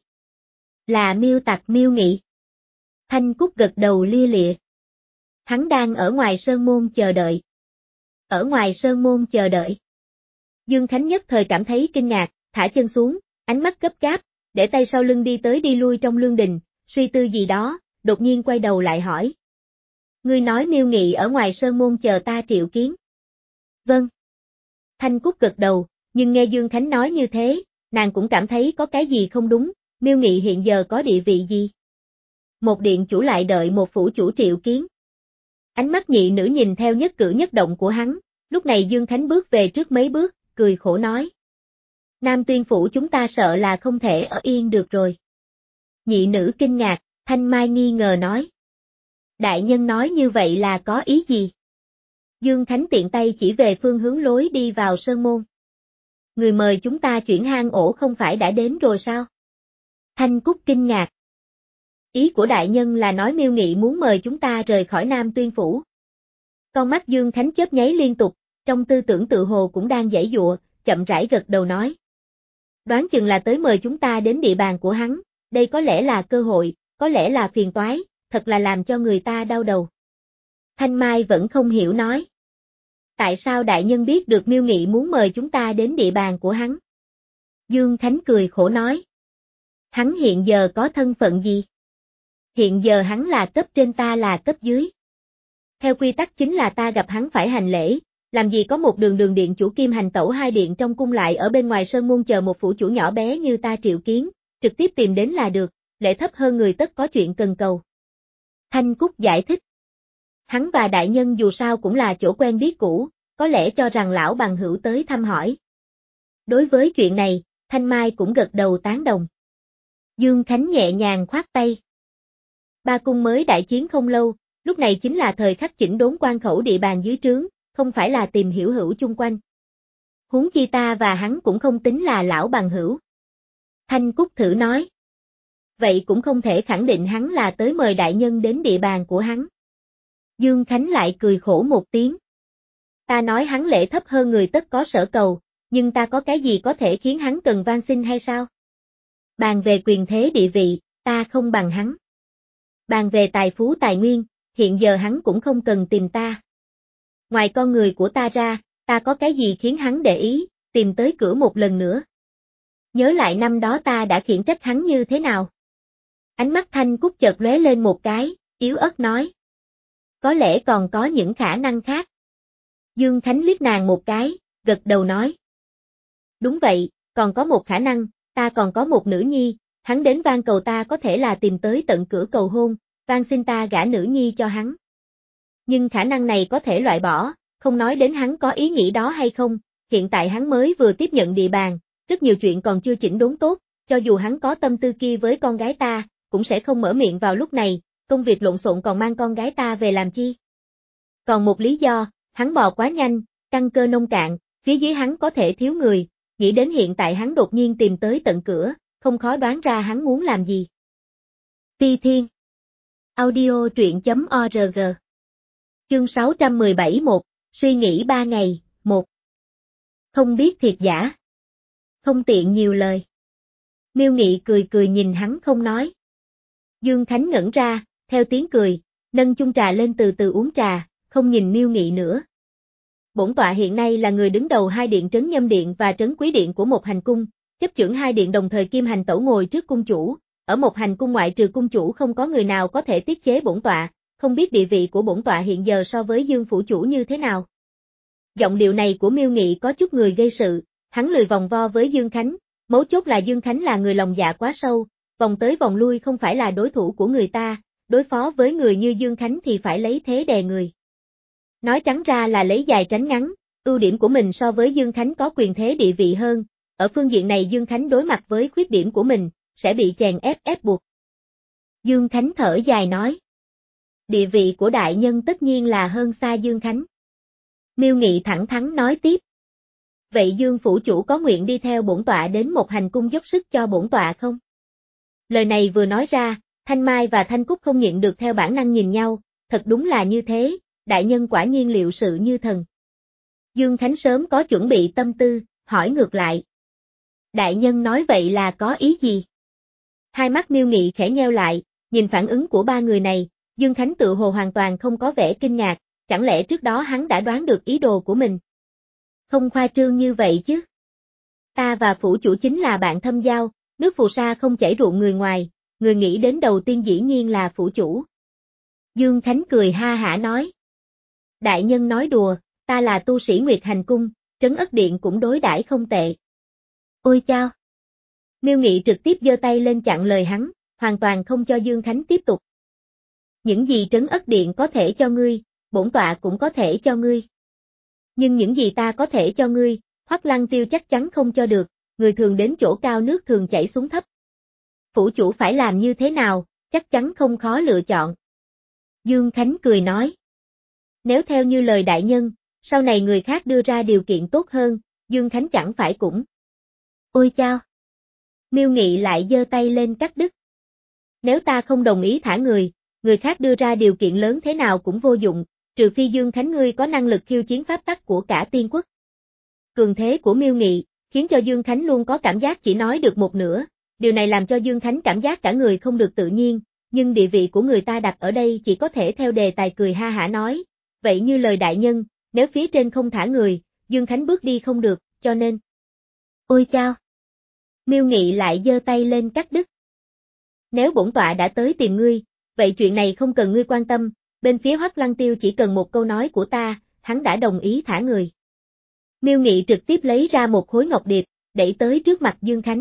Là Miêu tặc Miêu Nghị. Thanh Cúc gật đầu lia lịa. Hắn đang ở ngoài sơn môn chờ đợi. Ở ngoài sơn môn chờ đợi. Dương Khánh nhất thời cảm thấy kinh ngạc, thả chân xuống, ánh mắt gấp gáp, để tay sau lưng đi tới đi lui trong lương đình, suy tư gì đó, đột nhiên quay đầu lại hỏi. Ngươi nói Miêu Nghị ở ngoài sơn môn chờ ta triệu kiến. Vâng. Thanh Cúc gật đầu, nhưng nghe Dương Khánh nói như thế, nàng cũng cảm thấy có cái gì không đúng, Miêu Nghị hiện giờ có địa vị gì? Một điện chủ lại đợi một phủ chủ triệu kiến. Ánh mắt nhị nữ nhìn theo nhất cử nhất động của hắn, lúc này Dương Khánh bước về trước mấy bước, cười khổ nói. Nam Tuyên phủ chúng ta sợ là không thể ở yên được rồi. Nhị nữ kinh ngạc, Thanh Mai nghi ngờ nói. Đại nhân nói như vậy là có ý gì? Dương Khánh tiện tay chỉ về phương hướng lối đi vào sơn môn. Người mời chúng ta chuyển hang ổ không phải đã đến rồi sao? Thanh Cúc kinh ngạc. Ý của đại nhân là nói Miêu Nghị muốn mời chúng ta rời khỏi Nam Tuyên phủ. Con mắt Dương Khánh chớp nháy liên tục, trong tư tưởng tự hồ cũng đang giãy giụa, chậm rãi gật đầu nói. Đoán chừng là tới mời chúng ta đến địa bàn của hắn, đây có lẽ là cơ hội, có lẽ là phiền toái, thật là làm cho người ta đau đầu. Thanh Mai vẫn không hiểu nói. Tại sao đại nhân biết được Miêu Nghị muốn mời chúng ta đến địa bàn của hắn? Dương Khánh cười khổ nói. Hắn hiện giờ có thân phận gì? Hiện giờ hắn là cấp trên ta là cấp dưới. Theo quy tắc chính là ta gặp hắn phải hành lễ, làm gì có một đường đường điện chủ kim hành tẩu hai điện trong cung lại ở bên ngoài sơn môn chờ một phủ chủ nhỏ bé như ta triệu kiến, trực tiếp tìm đến là được, lễ thấp hơn người tất có chuyện cần cầu. Thanh Cúc giải thích. Hắn và đại nhân dù sao cũng là chỗ quen biết cũ, có lẽ cho rằng lão bằng hữu tới thăm hỏi. Đối với chuyện này, Thanh Mai cũng gật đầu tán đồng. Dương Khánh nhẹ nhàng khoát tay. Ba cung mới đại chiến không lâu, lúc này chính là thời khắc chỉnh đốn quan khẩu địa bàn dưới trướng, không phải là tìm hiểu hữu chung quanh. Huống chi ta và hắn cũng không tính là lão bằng hữu. Thanh Cúc thử nói. Vậy cũng không thể khẳng định hắn là tới mời đại nhân đến địa bàn của hắn. Dương Khánh lại cười khổ một tiếng. Ta nói hắn lễ thấp hơn người tất có sở cầu, nhưng ta có cái gì có thể khiến hắn cần van xin hay sao? Bàn về quyền thế địa vị, ta không bằng hắn. Bàn về tài phú tài nguyên, hiện giờ hắn cũng không cần tìm ta. Ngoài con người của ta ra, ta có cái gì khiến hắn để ý, tìm tới cửa một lần nữa. Nhớ lại năm đó ta đã khiển trách hắn như thế nào. Ánh mắt Thanh Cúc chợt lóe lên một cái, yếu ớt nói. Có lẽ còn có những khả năng khác. Dương Khánh liếc nàng một cái, gật đầu nói. Đúng vậy, còn có một khả năng, ta còn có một nữ nhi, hắn đến van cầu ta có thể là tìm tới tận cửa cầu hôn, van xin ta gả nữ nhi cho hắn. Nhưng khả năng này có thể loại bỏ, không nói đến hắn có ý nghĩ đó hay không, hiện tại hắn mới vừa tiếp nhận địa bàn, rất nhiều chuyện còn chưa chỉnh đốn tốt, cho dù hắn có tâm tư kia với con gái ta, cũng sẽ không mở miệng vào lúc này, công việc lộn xộn còn mang con gái ta về làm chi. Còn một lý do, hắn bò quá nhanh, căn cơ nông cạn, phía dưới hắn có thể thiếu người, nghĩ đến hiện tại hắn đột nhiên tìm tới tận cửa, không khó đoán ra hắn muốn làm gì. Ti Thiên Audio truyện chấm org Chương sáu trăm mười bảy một, suy nghĩ ba ngày, một. Không biết thiệt giả. Không tiện nhiều lời. Miêu Nghị cười cười nhìn hắn không nói. Dương Khánh ngẩn ra, theo tiếng cười, nâng chung trà lên từ từ uống trà, không nhìn Miêu Nghị nữa. Bổn tọa hiện nay là người đứng đầu hai điện Trấn Nhâm Điện và Trấn Quý Điện của một hành cung, chấp chưởng hai điện đồng thời kim hành tẩu ngồi trước cung chủ, ở một hành cung ngoại trừ cung chủ không có người nào có thể tiết chế bổn tọa, không biết địa vị của bổn tọa hiện giờ so với Dương phủ chủ như thế nào. Giọng điệu này của Miêu Nghị có chút người gây sự, hắn lười vòng vo với Dương Khánh, mấu chốt là Dương Khánh là người lòng dạ quá sâu, vòng tới vòng lui không phải là đối thủ của người ta, đối phó với người như Dương Khánh thì phải lấy thế đè người. Nói trắng ra là lấy dài tránh ngắn, ưu điểm của mình so với Dương Khánh có quyền thế địa vị hơn, ở phương diện này Dương Khánh đối mặt với khuyết điểm của mình, sẽ bị chèn ép ép buộc. Dương Khánh thở dài nói. Địa vị của đại nhân tất nhiên là hơn xa Dương Khánh. Miêu Nghị thẳng thắn nói tiếp. Vậy Dương phủ chủ có nguyện đi theo bổn tọa đến một hành cung dốc sức cho bổn tọa không? Lời này vừa nói ra, Thanh Mai và Thanh Cúc không nhịn được theo bản năng nhìn nhau, thật đúng là như thế, đại nhân quả nhiên liệu sự như thần. Dương Khánh sớm có chuẩn bị tâm tư, hỏi ngược lại. Đại nhân nói vậy là có ý gì? Hai mắt Miêu Nghị khẽ nheo lại, nhìn phản ứng của ba người này, Dương Khánh tự hồ hoàn toàn không có vẻ kinh ngạc, chẳng lẽ trước đó hắn đã đoán được ý đồ của mình? Không khoa trương như vậy chứ. Ta và phủ chủ chính là bạn thâm giao, nước phù sa không chảy ruộng người ngoài, người nghĩ đến đầu tiên dĩ nhiên là phủ chủ. Dương Khánh cười ha hả nói. Đại nhân nói đùa, ta là tu sĩ Nguyệt Hành Cung, Trấn Ất Điện cũng đối đãi không tệ. Ôi chao! Miêu Nghị trực tiếp giơ tay lên chặn lời hắn, hoàn toàn không cho Dương Khánh tiếp tục. Những gì Trấn Ất Điện có thể cho ngươi, bổn tọa cũng có thể cho ngươi. Nhưng những gì ta có thể cho ngươi, Hoắc Lăng Tiêu chắc chắn không cho được, người thường đến chỗ cao nước thường chảy xuống thấp. Phủ chủ phải làm như thế nào, chắc chắn không khó lựa chọn. Dương Khánh cười nói. Nếu theo như lời đại nhân, sau này người khác đưa ra điều kiện tốt hơn, Dương Khánh chẳng phải cũng. Ôi chao! Miêu Nghị lại giơ tay lên cắt đứt. Nếu ta không đồng ý thả người, người khác đưa ra điều kiện lớn thế nào cũng vô dụng, trừ phi Dương Khánh ngươi có năng lực khiêu chiến pháp tắc của cả tiên quốc. Cường thế của Miêu Nghị, khiến cho Dương Khánh luôn có cảm giác chỉ nói được một nửa, điều này làm cho Dương Khánh cảm giác cả người không được tự nhiên, nhưng địa vị của người ta đặt ở đây chỉ có thể theo đề tài cười ha hả nói, vậy như lời đại nhân, nếu phía trên không thả người, Dương Khánh bước đi không được, cho nên. Ôi chao! Miêu Nghị lại giơ tay lên cắt đứt. Nếu bổn tọa đã tới tìm ngươi, vậy chuyện này không cần ngươi quan tâm, bên phía Hoắc Lăng Tiêu chỉ cần một câu nói của ta, hắn đã đồng ý thả người. Miêu Nghị trực tiếp lấy ra một khối ngọc điệp, đẩy tới trước mặt Dương Khánh.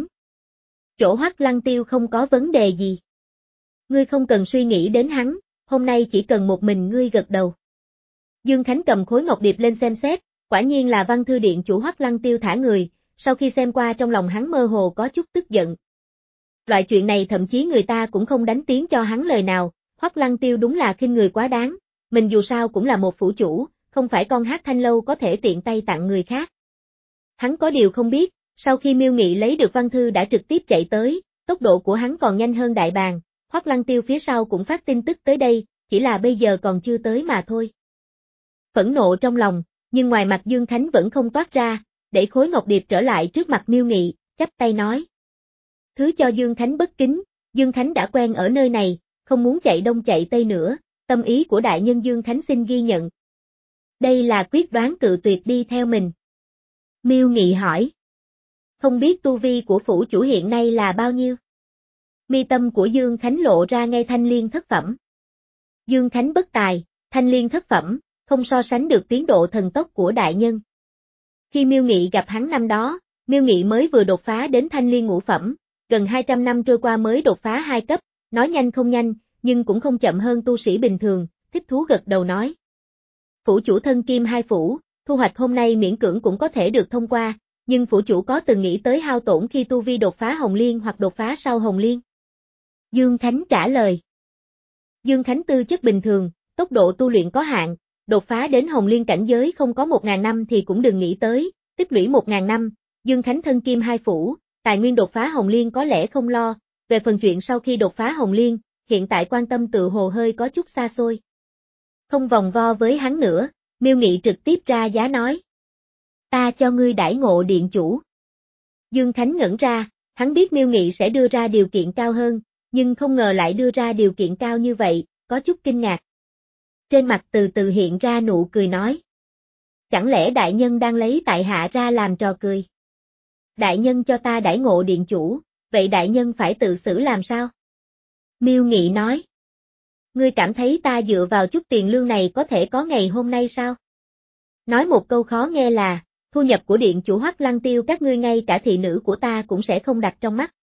Chỗ Hoắc Lăng Tiêu không có vấn đề gì. Ngươi không cần suy nghĩ đến hắn, hôm nay chỉ cần một mình ngươi gật đầu. Dương Khánh cầm khối ngọc điệp lên xem xét, quả nhiên là Văn Thư Điện chủ Hoắc Lăng Tiêu thả người, sau khi xem qua trong lòng hắn mơ hồ có chút tức giận. Loại chuyện này thậm chí người ta cũng không đánh tiếng cho hắn lời nào, Hoắc Lăng Tiêu đúng là khinh người quá đáng, mình dù sao cũng là một phủ chủ, không phải con hát thanh lâu có thể tiện tay tặng người khác. Hắn có điều không biết, sau khi Miêu Nghị lấy được văn thư đã trực tiếp chạy tới, tốc độ của hắn còn nhanh hơn Đại Bàng, Hoắc Lăng Tiêu phía sau cũng phát tin tức tới đây, chỉ là bây giờ còn chưa tới mà thôi. Phẫn nộ trong lòng, nhưng ngoài mặt Dương Khánh vẫn không toát ra, để Khối Ngọc Điệp trở lại trước mặt Miêu Nghị, chắp tay nói. Thứ cho Dương Khánh bất kính, Dương Khánh đã quen ở nơi này, không muốn chạy đông chạy tây nữa, tâm ý của đại nhân Dương Khánh xin ghi nhận. Đây là quyết đoán cự tuyệt đi theo mình. Miêu Nghị hỏi. Không biết tu vi của phủ chủ hiện nay là bao nhiêu? Mi tâm của Dương Khánh lộ ra ngay thanh liên thất phẩm. Dương Khánh bất tài, thanh liên thất phẩm, không so sánh được tiến độ thần tốc của đại nhân. Khi Miêu Nghị gặp hắn năm đó, Miêu Nghị mới vừa đột phá đến thanh liên ngũ phẩm, gần hai trăm năm trôi qua mới đột phá hai cấp, nói nhanh không nhanh, nhưng cũng không chậm hơn tu sĩ bình thường, thích thú gật đầu nói. Phủ chủ thân kim hai phủ, thu hoạch hôm nay miễn cưỡng cũng có thể được thông qua, nhưng phủ chủ có từng nghĩ tới hao tổn khi tu vi đột phá hồng liên hoặc đột phá sau hồng liên? Dương Khánh trả lời. Dương Khánh tư chất bình thường, tốc độ tu luyện có hạn, đột phá đến hồng liên cảnh giới không có một ngàn năm thì cũng đừng nghĩ tới, tích lũy một ngàn năm, Dương Khánh thân kim hai phủ, tài nguyên đột phá hồng liên có lẽ không lo, về phần chuyện sau khi đột phá hồng liên, hiện tại quan tâm tự hồ hơi có chút xa xôi. Không vòng vo với hắn nữa, Miêu Nghị trực tiếp ra giá nói. Ta cho ngươi đãi ngộ điện chủ. Dương Khánh ngẩn ra, hắn biết Miêu Nghị sẽ đưa ra điều kiện cao hơn, nhưng không ngờ lại đưa ra điều kiện cao như vậy, có chút kinh ngạc. Trên mặt từ từ hiện ra nụ cười nói. Chẳng lẽ đại nhân đang lấy tại hạ ra làm trò cười? Đại nhân cho ta đãi ngộ điện chủ, vậy đại nhân phải tự xử làm sao? Miêu Nghị nói. Ngươi cảm thấy ta dựa vào chút tiền lương này có thể có ngày hôm nay sao? Nói một câu khó nghe là, thu nhập của điện chủ Hoắc Lăng Tiêu các ngươi ngay cả thị nữ của ta cũng sẽ không đặt trong mắt.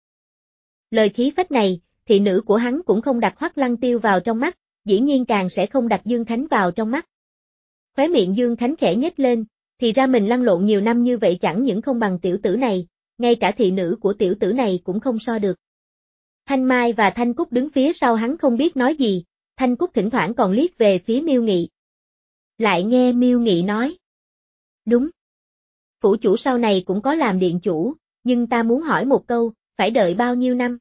Lời khí phách này, thị nữ của hắn cũng không đặt Hoắc Lăng Tiêu vào trong mắt, dĩ nhiên càng sẽ không đặt Dương Khánh vào trong mắt. Khóe miệng Dương Khánh khẽ nhếch lên, thì ra mình lăn lộn nhiều năm như vậy chẳng những không bằng tiểu tử này, ngay cả thị nữ của tiểu tử này cũng không so được. Thanh Mai và Thanh Cúc đứng phía sau hắn không biết nói gì, Thanh Cúc thỉnh thoảng còn liếc về phía Miêu Nghị. Lại nghe Miêu Nghị nói. Đúng. Phủ chủ sau này cũng có làm điện chủ, nhưng ta muốn hỏi một câu, phải đợi bao nhiêu năm?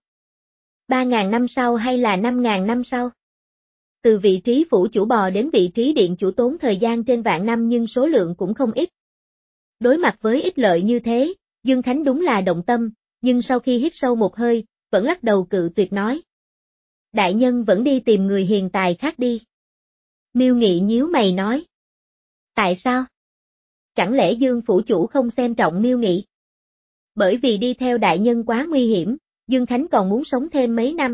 Ba ngàn năm sau hay là năm ngàn năm sau? Từ vị trí phủ chủ bò đến vị trí điện chủ tốn thời gian trên vạn năm nhưng số lượng cũng không ít. Đối mặt với ích lợi như thế, Dương Khánh đúng là động tâm, nhưng sau khi hít sâu một hơi, vẫn lắc đầu cự tuyệt nói. Đại nhân vẫn đi tìm người hiền tài khác đi. Miêu Nghị nhíu mày nói. Tại sao? Chẳng lẽ Dương phủ chủ không xem trọng Miêu Nghị? Bởi vì đi theo đại nhân quá nguy hiểm, Dương Khánh còn muốn sống thêm mấy năm.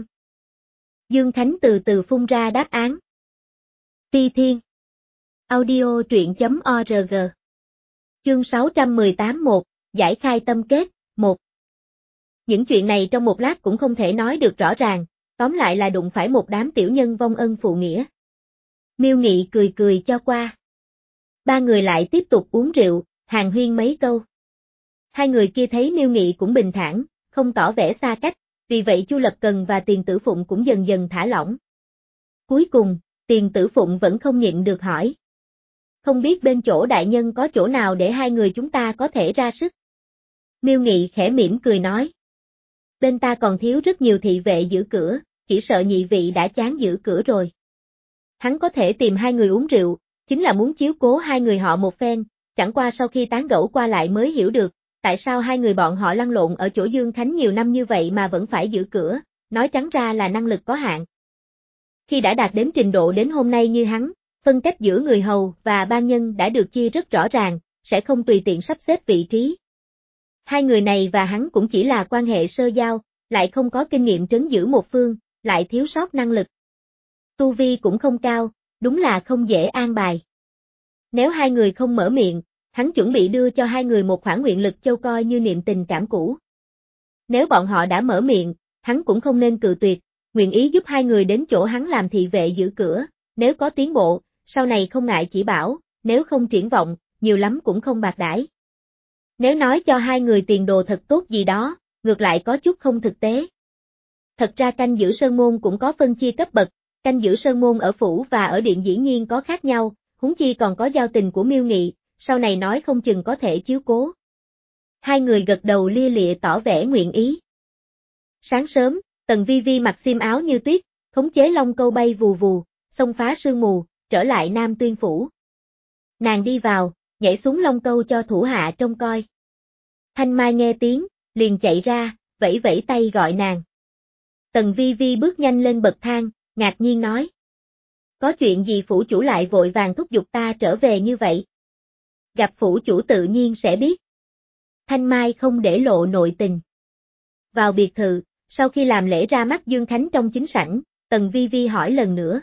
Dương Khánh từ từ phun ra đáp án. Phi Thiên. Audio truyện chấm org. Chương sáu trăm mười tám một, giải khai tâm kết, một. Những chuyện này trong một lát cũng không thể nói được rõ ràng, tóm lại là đụng phải một đám tiểu nhân vong ân phụ nghĩa. Miêu Nghị cười cười cho qua. Ba người lại tiếp tục uống rượu, hàn huyên mấy câu. Hai người kia thấy Miêu Nghị cũng bình thản, không tỏ vẻ xa cách, vì vậy Chu Lập Cần và Tiền Tử Phụng cũng dần dần thả lỏng. Cuối cùng, Tiền Tử Phụng vẫn không nhịn được hỏi. Không biết bên chỗ đại nhân có chỗ nào để hai người chúng ta có thể ra sức? Miêu Nghị khẽ mỉm cười nói. Bên ta còn thiếu rất nhiều thị vệ giữ cửa, chỉ sợ nhị vị đã chán giữ cửa rồi. Hắn có thể tìm hai người uống rượu, chính là muốn chiếu cố hai người họ một phen, chẳng qua sau khi tán gẫu qua lại mới hiểu được, tại sao hai người bọn họ lăn lộn ở chỗ Dương Khánh nhiều năm như vậy mà vẫn phải giữ cửa, nói trắng ra là năng lực có hạn. Khi đã đạt đến trình độ đến hôm nay như hắn, phân cách giữa người hầu và ban nhân đã được chia rất rõ ràng, sẽ không tùy tiện sắp xếp vị trí. Hai người này và hắn cũng chỉ là quan hệ sơ giao, lại không có kinh nghiệm trấn giữ một phương, lại thiếu sót năng lực. Tu vi cũng không cao, đúng là không dễ an bài. Nếu hai người không mở miệng, hắn chuẩn bị đưa cho hai người một khoản nguyện lực châu coi như niệm tình cảm cũ. Nếu bọn họ đã mở miệng, hắn cũng không nên cự tuyệt, nguyện ý giúp hai người đến chỗ hắn làm thị vệ giữ cửa, nếu có tiến bộ, sau này không ngại chỉ bảo, nếu không triển vọng, nhiều lắm cũng không bạc đãi. Nếu nói cho hai người tiền đồ thật tốt gì đó, ngược lại có chút không thực tế. Thật ra canh giữ sơn môn cũng có phân chia cấp bậc, canh giữ sơn môn ở phủ và ở điện dĩ nhiên có khác nhau, huống chi còn có giao tình của Miêu Nghị, sau này nói không chừng có thể chiếu cố. Hai người gật đầu lia lịa tỏ vẻ nguyện ý. Sáng sớm, Tần Vi Vi mặc xiêm áo như tuyết, khống chế long câu bay vù vù, xông phá sương mù, trở lại Nam Tuyên phủ. Nàng đi vào, nhảy xuống long câu cho thủ hạ trông coi. Thanh Mai nghe tiếng, liền chạy ra, vẫy vẫy tay gọi nàng. Tần Vi Vi bước nhanh lên bậc thang, ngạc nhiên nói. Có chuyện gì phủ chủ lại vội vàng thúc giục ta trở về như vậy? Gặp phủ chủ tự nhiên sẽ biết. Thanh Mai không để lộ nội tình. Vào biệt thự, sau khi làm lễ ra mắt Dương Khánh trong chính sảnh, Tần Vi Vi hỏi lần nữa.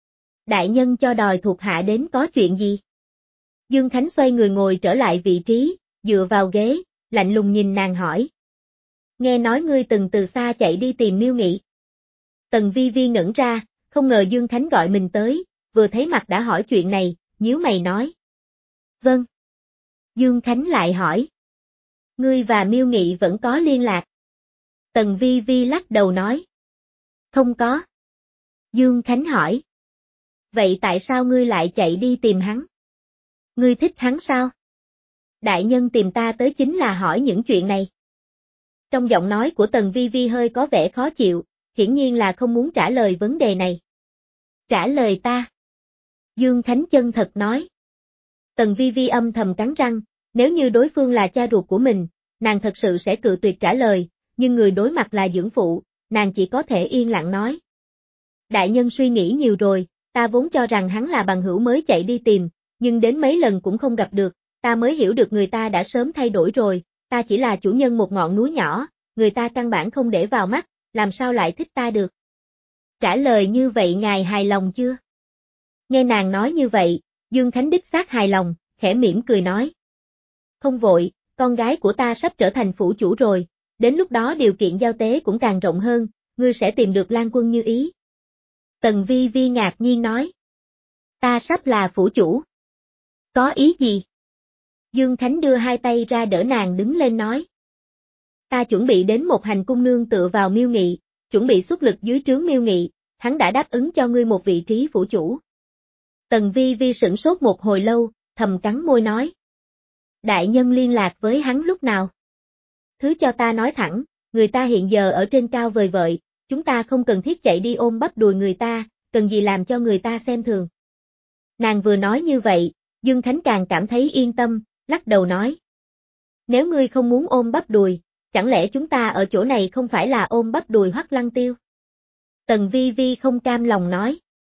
Đại nhân cho đòi thuộc hạ đến có chuyện gì? Dương Khánh xoay người ngồi trở lại vị trí, dựa vào ghế, lạnh lùng nhìn nàng hỏi. Nghe nói ngươi từng từ xa chạy đi tìm Miêu Nghị. Tần Vi Vi ngẩn ra, không ngờ Dương Khánh gọi mình tới, vừa thấy mặt đã hỏi chuyện này, nhíu mày nói. Vâng. Dương Khánh lại hỏi. Ngươi và Miêu Nghị vẫn có liên lạc. Tần Vi Vi lắc đầu nói. Không có. Dương Khánh hỏi. Vậy tại sao ngươi lại chạy đi tìm hắn? Ngươi thích hắn sao? Đại nhân tìm ta tới chính là hỏi những chuyện này. Trong giọng nói của Tần Vi Vi hơi có vẻ khó chịu, hiển nhiên là không muốn trả lời vấn đề này. Trả lời ta. Dương Khánh chân thật nói. Tần Vi Vi âm thầm cắn răng, nếu như đối phương là cha ruột của mình, nàng thật sự sẽ cự tuyệt trả lời, nhưng người đối mặt là dưỡng phụ, nàng chỉ có thể yên lặng nói. Đại nhân suy nghĩ nhiều rồi, ta vốn cho rằng hắn là bằng hữu mới chạy đi tìm, nhưng đến mấy lần cũng không gặp được, ta mới hiểu được người ta đã sớm thay đổi rồi, ta chỉ là chủ nhân một ngọn núi nhỏ, người ta căn bản không để vào mắt, làm sao lại thích ta được. Trả lời như vậy ngài hài lòng chưa? Nghe nàng nói như vậy, Dương Khánh đích xác hài lòng, khẽ mỉm cười nói. Không vội, con gái của ta sắp trở thành phủ chủ rồi, đến lúc đó điều kiện giao tế cũng càng rộng hơn, ngươi sẽ tìm được Lan Quân như ý. Tần Vi Vi ngạc nhiên nói. Ta sắp là phủ chủ. Có ý gì? Dương Khánh đưa hai tay ra đỡ nàng đứng lên nói. Ta chuẩn bị đến một hành cung nương tựa vào Miêu Nghị, chuẩn bị xuất lực dưới trướng Miêu Nghị, hắn đã đáp ứng cho ngươi một vị trí phủ chủ. Tần Vi Vi sửng sốt một hồi lâu, thầm cắn môi nói. Đại nhân liên lạc với hắn lúc nào? Thứ cho ta nói thẳng, người ta hiện giờ ở trên cao vời vợi, chúng ta không cần thiết chạy đi ôm bắp đùi người ta, cần gì làm cho người ta xem thường. Nàng vừa nói như vậy, Dương Khánh càng cảm thấy yên tâm, lắc đầu nói. Nếu ngươi không muốn ôm bắp đùi, chẳng lẽ chúng ta ở chỗ này không phải là ôm bắp đùi Hoắc Lăng Tiêu? Tần Vi Vi không cam lòng nói.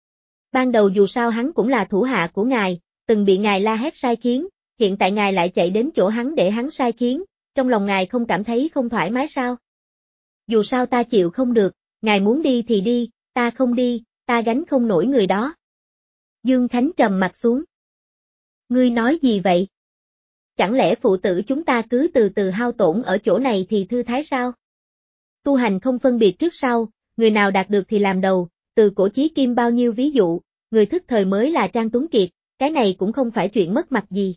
Ban đầu dù sao hắn cũng là thủ hạ của ngài, từng bị ngài la hét sai khiến, hiện tại ngài lại chạy đến chỗ hắn để hắn sai khiến, trong lòng ngài không cảm thấy không thoải mái sao? Dù sao ta chịu không được, ngài muốn đi thì đi, ta không đi, ta gánh không nổi người đó. Dương Khánh trầm mặt xuống. Ngươi nói gì vậy? Chẳng lẽ phụ tử chúng ta cứ từ từ hao tổn ở chỗ này thì thư thái sao? Tu hành không phân biệt trước sau, người nào đạt được thì làm đầu, từ cổ chí kim bao nhiêu ví dụ, người thức thời mới là Trang Tuấn Kiệt, cái này cũng không phải chuyện mất mặt gì.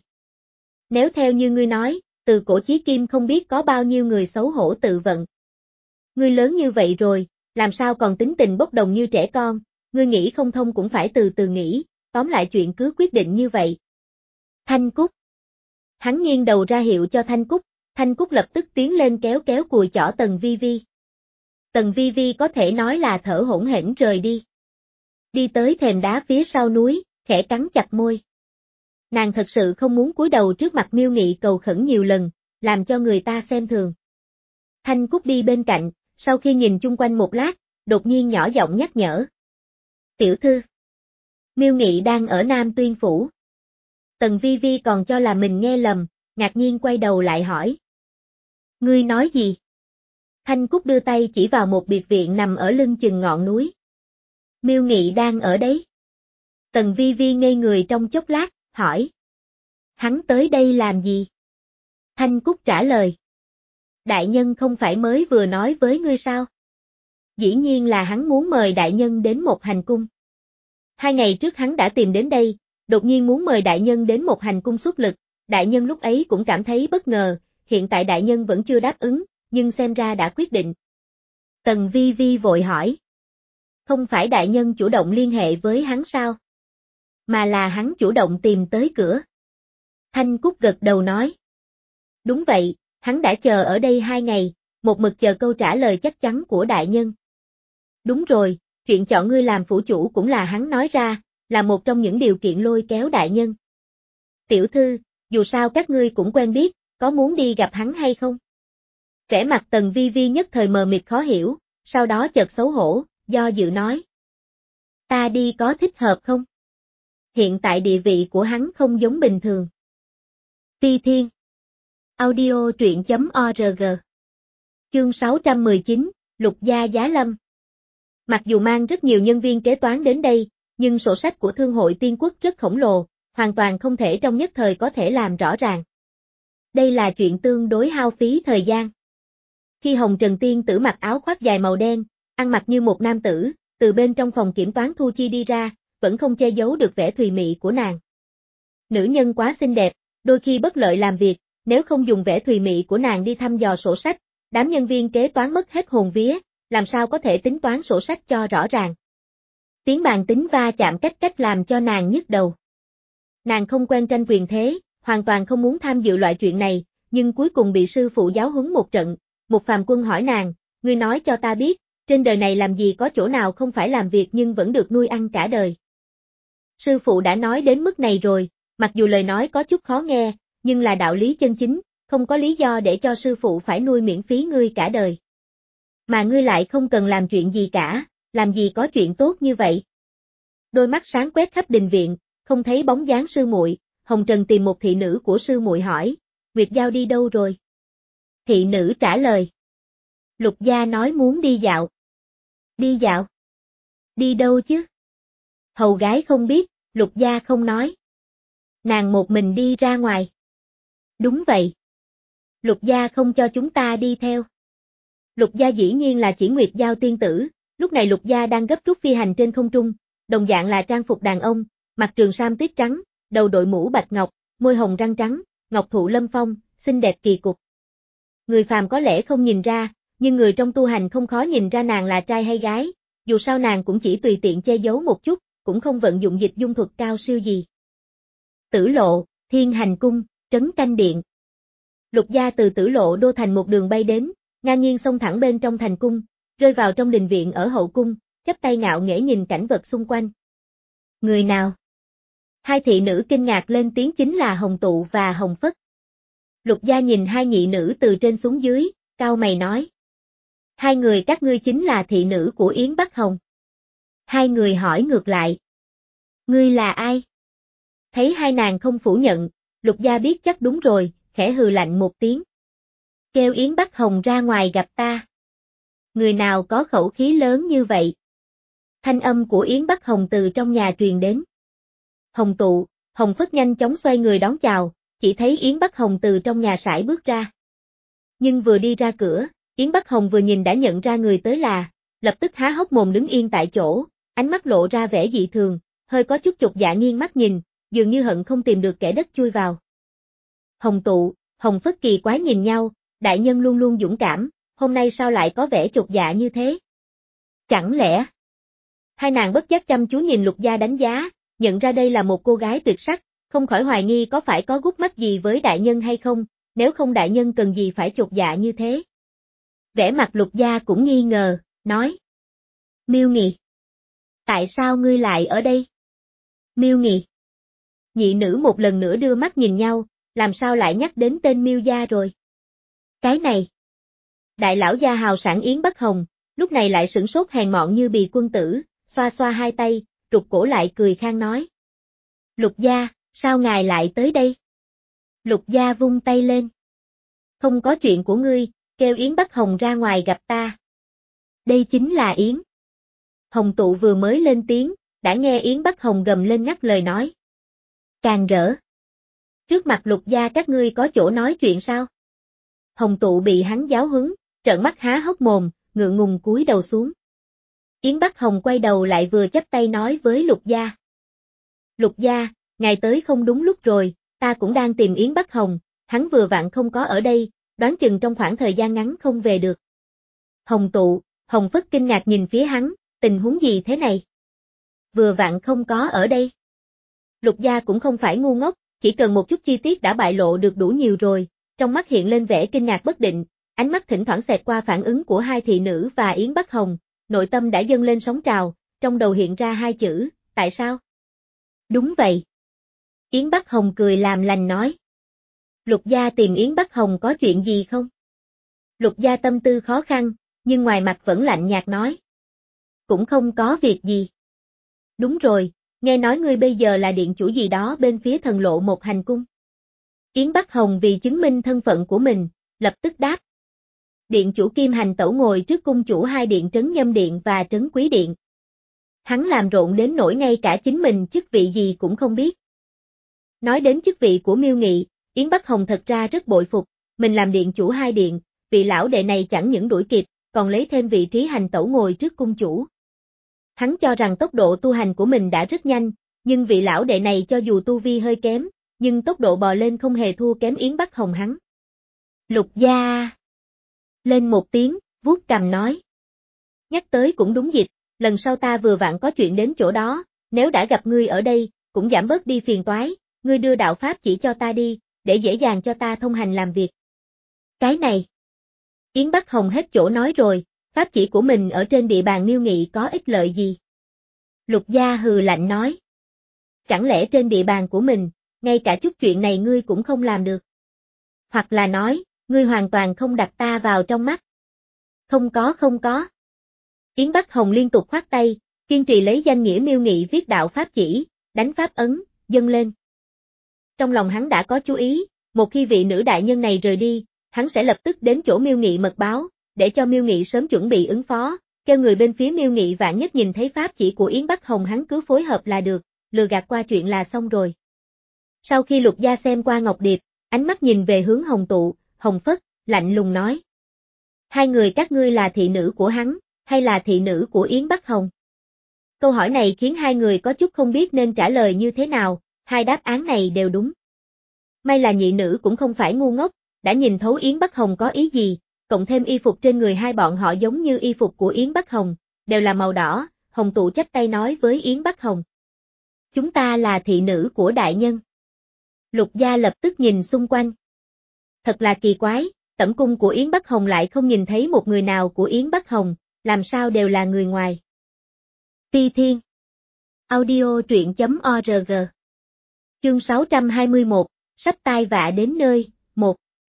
Nếu theo như ngươi nói, từ cổ chí kim không biết có bao nhiêu người xấu hổ tự vận. Ngươi lớn như vậy rồi, làm sao còn tính tình bốc đồng như trẻ con, ngươi nghĩ không thông cũng phải từ từ nghĩ, tóm lại chuyện cứ quyết định như vậy. Thanh Cúc. Hắn nghiêng đầu ra hiệu cho Thanh Cúc, Thanh Cúc lập tức tiến lên kéo kéo cùi chỏ Tần Vi Vi. Tần Vi Vi có thể nói là thở hổn hển rời đi. Đi tới thềm đá phía sau núi, khẽ cắn chặt môi. Nàng thật sự không muốn cúi đầu trước mặt Miêu Nghị cầu khẩn nhiều lần, làm cho người ta xem thường. Thanh Cúc đi bên cạnh, sau khi nhìn chung quanh một lát, đột nhiên nhỏ giọng nhắc nhở. Tiểu thư. Miêu Nghị đang ở Nam Tuyên phủ. Tần Vi Vi còn cho là mình nghe lầm, ngạc nhiên quay đầu lại hỏi. Ngươi nói gì? Thanh Cúc đưa tay chỉ vào một biệt viện nằm ở lưng chừng ngọn núi. Miêu Nghị đang ở đấy. Tần Vi Vi ngây người trong chốc lát, hỏi. Hắn tới đây làm gì? Thanh Cúc trả lời. Đại nhân không phải mới vừa nói với ngươi sao? Dĩ nhiên là hắn muốn mời đại nhân đến một hành cung. Hai ngày trước hắn đã tìm đến đây, đột nhiên muốn mời đại nhân đến một hành cung xuất lực, đại nhân lúc ấy cũng cảm thấy bất ngờ, hiện tại đại nhân vẫn chưa đáp ứng, nhưng xem ra đã quyết định. Tần Vi Vi vội hỏi. Không phải đại nhân chủ động liên hệ với hắn sao? Mà là hắn chủ động tìm tới cửa. Thanh Cúc gật đầu nói. Đúng vậy, hắn đã chờ ở đây hai ngày, một mực chờ câu trả lời chắc chắn của đại nhân. Đúng rồi, chuyện chọn ngươi làm phủ chủ cũng là hắn nói ra, là một trong những điều kiện lôi kéo đại nhân. Tiểu thư, dù sao các ngươi cũng quen biết, có muốn đi gặp hắn hay không? Vẻ mặt Tần Vi Vi nhất thời mờ mịt khó hiểu, sau đó chợt xấu hổ, do dự nói. Ta đi có thích hợp không? Hiện tại địa vị của hắn không giống bình thường. Phi Thiên Audio truyện chấm org Chương sáu trăm mười chín, Lục gia giá lâm. Mặc dù mang rất nhiều nhân viên kế toán đến đây, nhưng sổ sách của Thương hội Tiên Quốc rất khổng lồ, hoàn toàn không thể trong nhất thời có thể làm rõ ràng. Đây là chuyện tương đối hao phí thời gian. Khi Hồng Trần Tiên Tử mặc áo khoác dài màu đen, ăn mặc như một nam tử, từ bên trong phòng kiểm toán thu chi đi ra, vẫn không che giấu được vẻ thùy mị của nàng. Nữ nhân quá xinh đẹp, đôi khi bất lợi làm việc, nếu không dùng vẻ thùy mị của nàng đi thăm dò sổ sách, đám nhân viên kế toán mất hết hồn vía, làm sao có thể tính toán sổ sách cho rõ ràng. Tiếng bàn tính va chạm cách cách làm cho nàng nhức đầu. Nàng không quen tranh quyền thế, hoàn toàn không muốn tham dự loại chuyện này, nhưng cuối cùng bị sư phụ giáo huấn một trận. Một phàm quân hỏi nàng, ngươi nói cho ta biết, trên đời này làm gì có chỗ nào không phải làm việc nhưng vẫn được nuôi ăn cả đời. Sư phụ đã nói đến mức này rồi, mặc dù lời nói có chút khó nghe, nhưng là đạo lý chân chính, không có lý do để cho sư phụ phải nuôi miễn phí ngươi cả đời. Mà ngươi lại không cần làm chuyện gì cả, làm gì có chuyện tốt như vậy. Đôi mắt sáng quét khắp đình viện, không thấy bóng dáng sư muội, Hồng Trần tìm một thị nữ của sư muội hỏi, Nguyệt Giao đi đâu rồi? Thị nữ trả lời. Lục gia nói muốn đi dạo. Đi dạo? Đi đâu chứ? Hầu gái không biết, Lục gia không nói. Nàng một mình đi ra ngoài. Đúng vậy. Lục gia không cho chúng ta đi theo. Lục gia dĩ nhiên là chỉ Nguyệt Giao tiên tử, lúc này Lục gia đang gấp rút phi hành trên không trung, đồng dạng là trang phục đàn ông, mặc trường sam tuyết trắng, đầu đội mũ bạch ngọc, môi hồng răng trắng, ngọc thụ lâm phong, xinh đẹp kỳ cục. Người phàm có lẽ không nhìn ra, nhưng người trong tu hành không khó nhìn ra nàng là trai hay gái, dù sao nàng cũng chỉ tùy tiện che giấu một chút, cũng không vận dụng dịch dung thuật cao siêu gì. Tử lộ, Thiên Hành Cung, Trấn Canh Điện. Lục gia từ Tử lộ đô thành một đường bay đến, ngang nhiên xông thẳng bên trong thành cung, rơi vào trong đình viện ở hậu cung, chắp tay ngạo nghễ nhìn cảnh vật xung quanh. Người nào? Hai thị nữ kinh ngạc lên tiếng chính là Hồng Tụ và Hồng Phất. Lục gia nhìn hai nhị nữ từ trên xuống dưới, cau mày nói. Hai người các ngươi chính là thị nữ của Yến Bắc Hồng. Hai người hỏi ngược lại. Ngươi là ai? Thấy hai nàng không phủ nhận, Lục gia biết chắc đúng rồi, khẽ hừ lạnh một tiếng. Kêu Yến Bắc Hồng ra ngoài gặp ta. Người nào có khẩu khí lớn như vậy? Thanh âm của Yến Bắc Hồng từ trong nhà truyền đến. Hồng Tụ, Hồng Phất nhanh chóng xoay người đón chào, chỉ thấy Yến Bắc Hồng từ trong nhà sải bước ra. Nhưng vừa đi ra cửa, Yến Bắc Hồng vừa nhìn đã nhận ra người tới là, lập tức há hốc mồm đứng yên tại chỗ, ánh mắt lộ ra vẻ dị thường, hơi có chút chột dạ nghiêng mắt nhìn, dường như hận không tìm được kẻ đất chui vào. Hồng Tụ, Hồng Phất kỳ quái nhìn nhau, đại nhân luôn luôn dũng cảm, hôm nay sao lại có vẻ chột dạ như thế? Chẳng lẽ? Hai nàng bất giác chăm chú nhìn Lục gia đánh giá, nhận ra đây là một cô gái tuyệt sắc, không khỏi hoài nghi có phải có gút mắt gì với đại nhân hay không, nếu không đại nhân cần gì phải chột dạ như thế. Vẻ mặt Lục gia cũng nghi ngờ, nói. Miêu Nghị. Tại sao ngươi lại ở đây? Miêu Nghị. Nhị nữ một lần nữa đưa mắt nhìn nhau, làm sao lại nhắc đến tên Miêu gia rồi? Cái này. Đại lão gia hào sản Yến Bắc Hồng, lúc này lại sửng sốt hèn mọn như bì quân tử, xoa xoa hai tay, rụt cổ lại cười khang nói. Lục gia, sao ngài lại tới đây? Lục gia vung tay lên. Không có chuyện của ngươi, kêu Yến Bắc Hồng ra ngoài gặp ta. Đây chính là Yến. Hồng Tụ vừa mới lên tiếng, đã nghe Yến Bắc Hồng gầm lên ngắt lời nói. Càng rỡ. Trước mặt Lục gia các ngươi có chỗ nói chuyện sao? Hồng Tụ bị hắn giáo huấn, trợn mắt há hốc mồm, ngượng ngùng cúi đầu xuống. Yến Bắc Hồng quay đầu lại vừa chắp tay nói với Lục gia. Lục gia, ngài tới không đúng lúc rồi, ta cũng đang tìm Yến Bắc Hồng, hắn vừa vặn không có ở đây, đoán chừng trong khoảng thời gian ngắn không về được. Hồng Tụ, Hồng Phất kinh ngạc nhìn phía hắn, tình huống gì thế này? Vừa vặn không có ở đây. Lục Gia cũng không phải ngu ngốc, chỉ cần một chút chi tiết đã bại lộ được đủ nhiều rồi, trong mắt hiện lên vẻ kinh ngạc bất định, ánh mắt thỉnh thoảng xẹt qua phản ứng của hai thị nữ và Yến Bắc Hồng, nội tâm đã dâng lên sóng trào, trong đầu hiện ra hai chữ, tại sao? Đúng vậy. Yến Bắc Hồng cười làm lành nói. Lục Gia tìm Yến Bắc Hồng có chuyện gì không? Lục Gia tâm tư khó khăn, nhưng ngoài mặt vẫn lạnh nhạt nói. Cũng không có việc gì. Đúng rồi, nghe nói ngươi bây giờ là điện chủ gì đó bên phía thần lộ một hành cung. Yến Bắc Hồng vì chứng minh thân phận của mình, lập tức đáp. Điện chủ Kim Hành Tẩu ngồi trước cung chủ hai điện Trấn Nhâm Điện và Trấn Quý Điện. Hắn làm rộn đến nỗi ngay cả chính mình chức vị gì cũng không biết. Nói đến chức vị của Miêu Nghị, Yến Bắc Hồng thật ra rất bội phục, mình làm điện chủ hai điện, vị lão đệ này chẳng những đuổi kịp, còn lấy thêm vị trí hành tẩu ngồi trước cung chủ. Hắn cho rằng tốc độ tu hành của mình đã rất nhanh, nhưng vị lão đệ này cho dù tu vi hơi kém, nhưng tốc độ bò lên không hề thua kém Yến Bắc Hồng hắn. Lục Gia lên một tiếng, vuốt cằm nói. Nhắc tới cũng đúng dịp, lần sau ta vừa vặn có chuyện đến chỗ đó, nếu đã gặp ngươi ở đây, cũng giảm bớt đi phiền toái, ngươi đưa đạo pháp chỉ cho ta đi, để dễ dàng cho ta thông hành làm việc. Cái này. Yến Bắc Hồng hết chỗ nói rồi, pháp chỉ của mình ở trên địa bàn Miêu Nghị có ích lợi gì? Lục Gia hừ lạnh nói. Chẳng lẽ trên địa bàn của mình, ngay cả chút chuyện này ngươi cũng không làm được? Hoặc là nói, ngươi hoàn toàn không đặt ta vào trong mắt. Không có không có. Yến Bắc Hồng liên tục khoát tay, kiên trì lấy danh nghĩa Miêu Nghị viết đạo pháp chỉ, đánh pháp ấn, dâng lên. Trong lòng hắn đã có chú ý, một khi vị nữ đại nhân này rời đi, hắn sẽ lập tức đến chỗ Miêu Nghị mật báo, để cho Miêu Nghị sớm chuẩn bị ứng phó, kêu người bên phía Miêu Nghị vạn nhất nhìn thấy pháp chỉ của Yến Bắc Hồng hắn cứ phối hợp là được, lừa gạt qua chuyện là xong rồi. Sau khi Lục Gia xem qua Ngọc Điệp, ánh mắt nhìn về hướng Hồng Tụ, Hồng Phất, lạnh lùng nói. Hai người các ngươi là thị nữ của hắn, hay là thị nữ của Yến Bắc Hồng? Câu hỏi này khiến hai người có chút không biết nên trả lời như thế nào, hai đáp án này đều đúng. May là nhị nữ cũng không phải ngu ngốc, đã nhìn thấu Yến Bắc Hồng có ý gì, cộng thêm y phục trên người hai bọn họ giống như y phục của Yến Bắc Hồng, đều là màu đỏ, Hồng Tụ chắp tay nói với Yến Bắc Hồng. Chúng ta là thị nữ của đại nhân. Lục Gia lập tức nhìn xung quanh. Thật là kỳ quái, tẩm cung của Yến Bắc Hồng lại không nhìn thấy một người nào của Yến Bắc Hồng, làm sao đều là người ngoài. Ti Thiên Audio truyện chấm org Chương sáu trăm hai mươi mốt, sắp tai vạ đến nơi, một.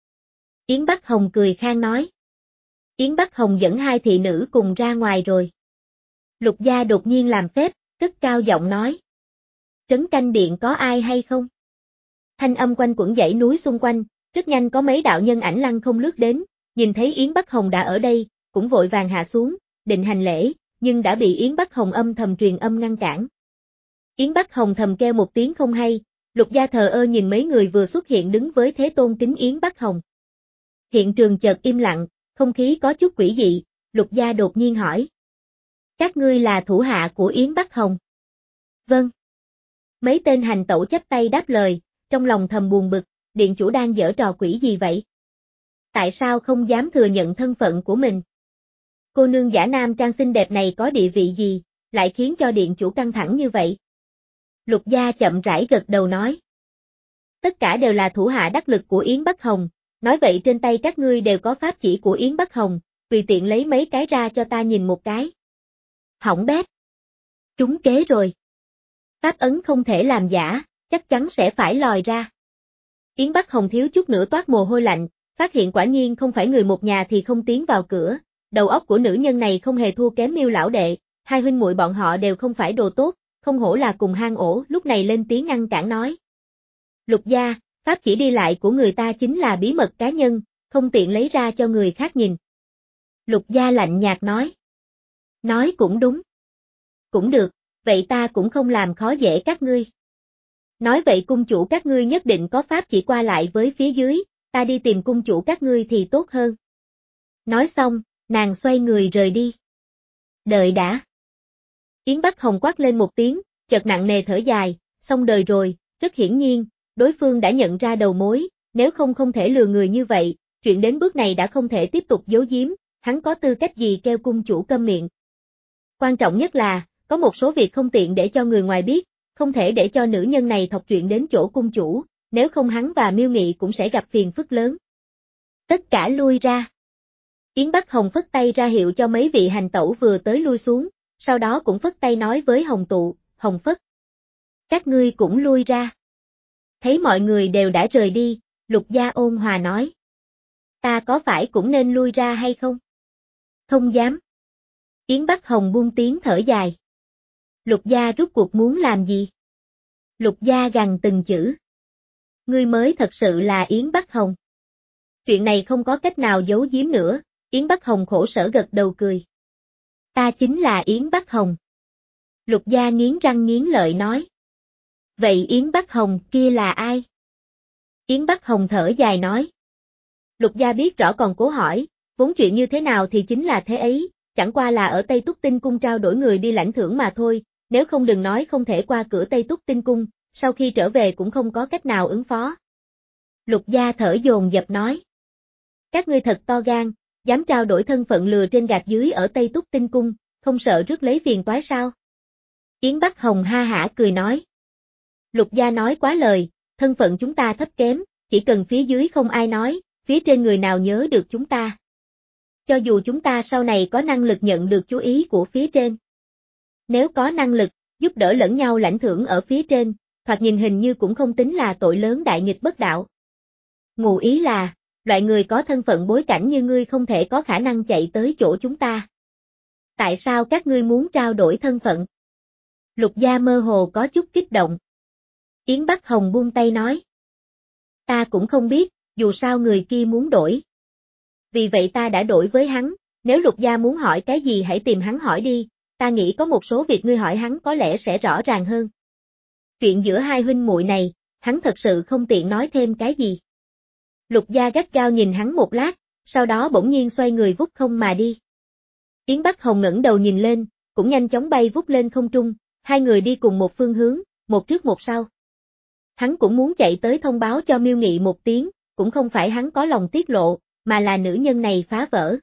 Yến Bắc Hồng cười khang nói. Yến Bắc Hồng dẫn hai thị nữ cùng ra ngoài rồi. Lục Gia đột nhiên làm phép, cất cao giọng nói. Trấn Canh Điện có ai hay không? Thanh âm quanh quẩn dãy núi xung quanh, rất nhanh có mấy đạo nhân ảnh lăng không lướt đến, nhìn thấy Yến Bắc Hồng đã ở đây, cũng vội vàng hạ xuống, định hành lễ, nhưng đã bị Yến Bắc Hồng âm thầm truyền âm ngăn cản. Yến Bắc Hồng thầm kêu một tiếng không hay, Lục Gia thờ ơ nhìn mấy người vừa xuất hiện đứng với thế tôn kính Yến Bắc Hồng. Hiện trường chợt im lặng, không khí có chút quỷ dị, Lục Gia đột nhiên hỏi. Các ngươi là thủ hạ của Yến Bắc Hồng? Vâng. Mấy tên hành tẩu chắp tay đáp lời, trong lòng thầm buồn bực, điện chủ đang giở trò quỷ gì vậy? Tại sao không dám thừa nhận thân phận của mình? Cô nương giả nam trang xinh đẹp này có địa vị gì, lại khiến cho điện chủ căng thẳng như vậy? Lục Gia chậm rãi gật đầu nói. Tất cả đều là thủ hạ đắc lực của Yến Bắc Hồng, nói vậy trên tay các ngươi đều có pháp chỉ của Yến Bắc Hồng, tùy tiện lấy mấy cái ra cho ta nhìn một cái. Hỏng bét. Trúng kế rồi. Pháp ấn không thể làm giả, chắc chắn sẽ phải lòi ra. Yến Bắc Hồng thiếu chút nữa toát mồ hôi lạnh, phát hiện quả nhiên không phải người một nhà thì không tiến vào cửa, đầu óc của nữ nhân này không hề thua kém Miêu lão đệ, hai huynh muội bọn họ đều không phải đồ tốt, không hổ là cùng hang ổ, lúc này lên tiếng ngăn cản nói. Lục Gia, pháp chỉ đi lại của người ta chính là bí mật cá nhân, không tiện lấy ra cho người khác nhìn. Lục Gia lạnh nhạt nói. Nói cũng đúng. Cũng được, vậy ta cũng không làm khó dễ các ngươi. Nói vậy cung chủ các ngươi nhất định có pháp chỉ qua lại với phía dưới, ta đi tìm cung chủ các ngươi thì tốt hơn. Nói xong, nàng xoay người rời đi. Đợi đã. Yến Bắc Hồng quát lên một tiếng, chợt nặng nề thở dài, xong đời rồi, rất hiển nhiên, đối phương đã nhận ra đầu mối, nếu không không thể lừa người như vậy, chuyện đến bước này đã không thể tiếp tục giấu giếm, hắn có tư cách gì kêu cung chủ câm miệng. Quan trọng nhất là, có một số việc không tiện để cho người ngoài biết, không thể để cho nữ nhân này thọc chuyện đến chỗ cung chủ, nếu không hắn và Miêu Nghị cũng sẽ gặp phiền phức lớn. Tất cả lui ra. Yến Bắc Hồng phất tay ra hiệu cho mấy vị hành tẩu vừa tới lui xuống, sau đó cũng phất tay nói với Hồng Tụ, Hồng Phất. Các ngươi cũng lui ra. Thấy mọi người đều đã rời đi, Lục Gia ôn hòa nói. Ta có phải cũng nên lui ra hay không? Không dám. Yến Bắc Hồng buông tiếng thở dài. Lục Gia rút cuộc muốn làm gì? Lục Gia gằn từng chữ. Ngươi mới thật sự là Yến Bắc Hồng. Chuyện này không có cách nào giấu giếm nữa, Yến Bắc Hồng khổ sở gật đầu cười. Ta chính là Yến Bắc Hồng. Lục Gia nghiến răng nghiến lợi nói. Vậy Yến Bắc Hồng kia là ai? Yến Bắc Hồng thở dài nói. Lục Gia biết rõ còn cố hỏi, vốn chuyện như thế nào thì chính là thế ấy, chẳng qua là ở Tây Túc Tinh Cung trao đổi người đi lãnh thưởng mà thôi, nếu không đừng nói không thể qua cửa Tây Túc Tinh Cung, sau khi trở về cũng không có cách nào ứng phó. Lục Gia thở dồn dập nói. Các ngươi thật to gan, dám trao đổi thân phận lừa trên gạt dưới ở Tây Túc Tinh Cung, không sợ rước lấy phiền toái sao? Yến Bắc Hồng ha hả cười nói. Lục Gia nói quá lời, thân phận chúng ta thấp kém, chỉ cần phía dưới không ai nói, phía trên người nào nhớ được chúng ta. Cho dù chúng ta sau này có năng lực nhận được chú ý của phía trên. Nếu có năng lực, giúp đỡ lẫn nhau lãnh thưởng ở phía trên, thoạt nhìn hình như cũng không tính là tội lớn đại nghịch bất đạo. Ngụ ý là, loại người có thân phận bối cảnh như ngươi không thể có khả năng chạy tới chỗ chúng ta. Tại sao các ngươi muốn trao đổi thân phận? Lục Gia mơ hồ có chút kích động. Yến Bắc Hồng buông tay nói. Ta cũng không biết, dù sao người kia muốn đổi. Vì vậy ta đã đổi với hắn, nếu Lục Gia muốn hỏi cái gì hãy tìm hắn hỏi đi, ta nghĩ có một số việc ngươi hỏi hắn có lẽ sẽ rõ ràng hơn. Chuyện giữa hai huynh muội này, hắn thật sự không tiện nói thêm cái gì. Lục Gia gắt gao nhìn hắn một lát, sau đó bỗng nhiên xoay người vút không mà đi. Yến Bắc Hồng ngẩng đầu nhìn lên, cũng nhanh chóng bay vút lên không trung, hai người đi cùng một phương hướng, một trước một sau. Hắn cũng muốn chạy tới thông báo cho Miêu Nghị một tiếng, cũng không phải hắn có lòng tiết lộ, mà là nữ nhân này phá vỡ.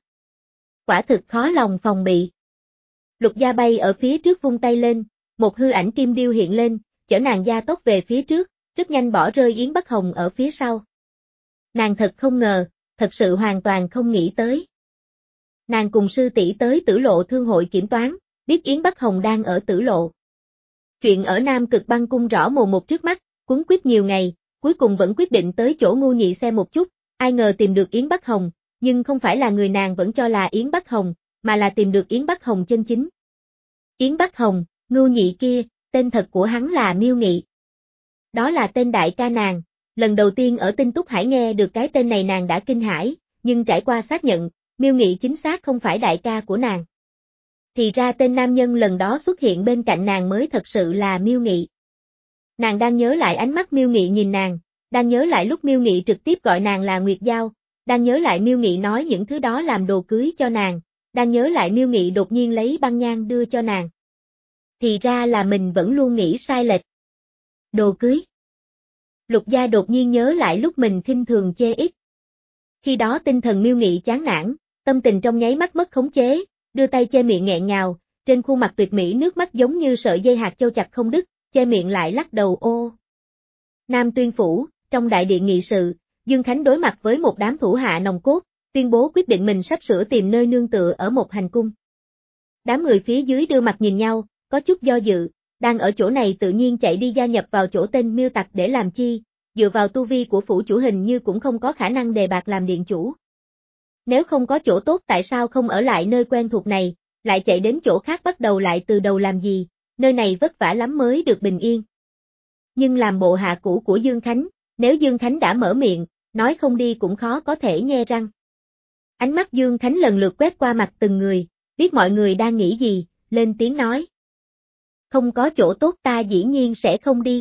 Quả thực khó lòng phòng bị. Lục Gia bay ở phía trước vung tay lên, một hư ảnh kim điêu hiện lên, chở nàng gia tốc về phía trước, rất nhanh bỏ rơi Yến Bắc Hồng ở phía sau. Nàng thật không ngờ, thật sự hoàn toàn không nghĩ tới. Nàng cùng sư tỷ tới Tử Lộ Thương hội kiểm toán, biết Yến Bắc Hồng đang ở Tử Lộ. Chuyện ở Nam Cực Băng Cung rõ mồn một trước mắt, quấn quýt nhiều ngày, cuối cùng vẫn quyết định tới chỗ Ngu Nhị xem một chút, ai ngờ tìm được Yến Bắc Hồng, nhưng không phải là người nàng vẫn cho là Yến Bắc Hồng, mà là tìm được Yến Bắc Hồng chân chính. Yến Bắc Hồng, Ngu Nhị kia, tên thật của hắn là Miêu Nghị. Đó là tên đại ca nàng, lần đầu tiên ở Tinh Túc Hải nghe được cái tên này nàng đã kinh hãi, nhưng trải qua xác nhận, Miêu Nghị chính xác không phải đại ca của nàng. Thì ra tên nam nhân lần đó xuất hiện bên cạnh nàng mới thật sự là Miêu Nghị. Nàng đang nhớ lại ánh mắt Miêu Nghị nhìn nàng, đang nhớ lại lúc Miêu Nghị trực tiếp gọi nàng là Nguyệt Giao, đang nhớ lại Miêu Nghị nói những thứ đó làm đồ cưới cho nàng, đang nhớ lại Miêu Nghị đột nhiên lấy băng nhang đưa cho nàng. Thì ra là mình vẫn luôn nghĩ sai lệch. Đồ cưới. Lục Gia đột nhiên nhớ lại lúc mình khinh thường chê ít. Khi đó tinh thần Miêu Nghị chán nản, tâm tình trong nháy mắt mất khống chế, đưa tay che miệng nghẹn ngào, trên khuôn mặt tuyệt mỹ nước mắt giống như sợi dây hạt châu chặt không đứt, che miệng lại lắc đầu ô. Nam Tuyên Phủ, trong đại điện nghị sự, Dương Khánh đối mặt với một đám thủ hạ nòng cốt, tuyên bố quyết định mình sắp sửa tìm nơi nương tựa ở một hành cung. Đám người phía dưới đưa mặt nhìn nhau, có chút do dự, đang ở chỗ này tự nhiên chạy đi gia nhập vào chỗ tên Miêu Tặc để làm chi, dựa vào tu vi của phủ chủ hình như cũng không có khả năng đề bạt làm điện chủ. Nếu không có chỗ tốt tại sao không ở lại nơi quen thuộc này, lại chạy đến chỗ khác bắt đầu lại từ đầu làm gì, nơi này vất vả lắm mới được bình yên. Nhưng làm bộ hạ cũ của Dương Khánh, nếu Dương Khánh đã mở miệng, nói không đi cũng khó có thể nhe răng. Ánh mắt Dương Khánh lần lượt quét qua mặt từng người, biết mọi người đang nghĩ gì, lên tiếng nói. Không có chỗ tốt ta dĩ nhiên sẽ không đi.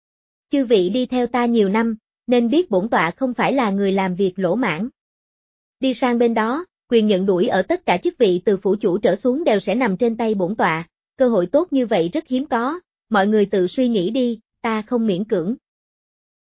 Chư vị đi theo ta nhiều năm, nên biết bổn tọa không phải là người làm việc lỗ mãn. Đi sang bên đó, quyền nhận đuổi ở tất cả chức vị từ phủ chủ trở xuống đều sẽ nằm trên tay bổn tọa, cơ hội tốt như vậy rất hiếm có, mọi người tự suy nghĩ đi, ta không miễn cưỡng.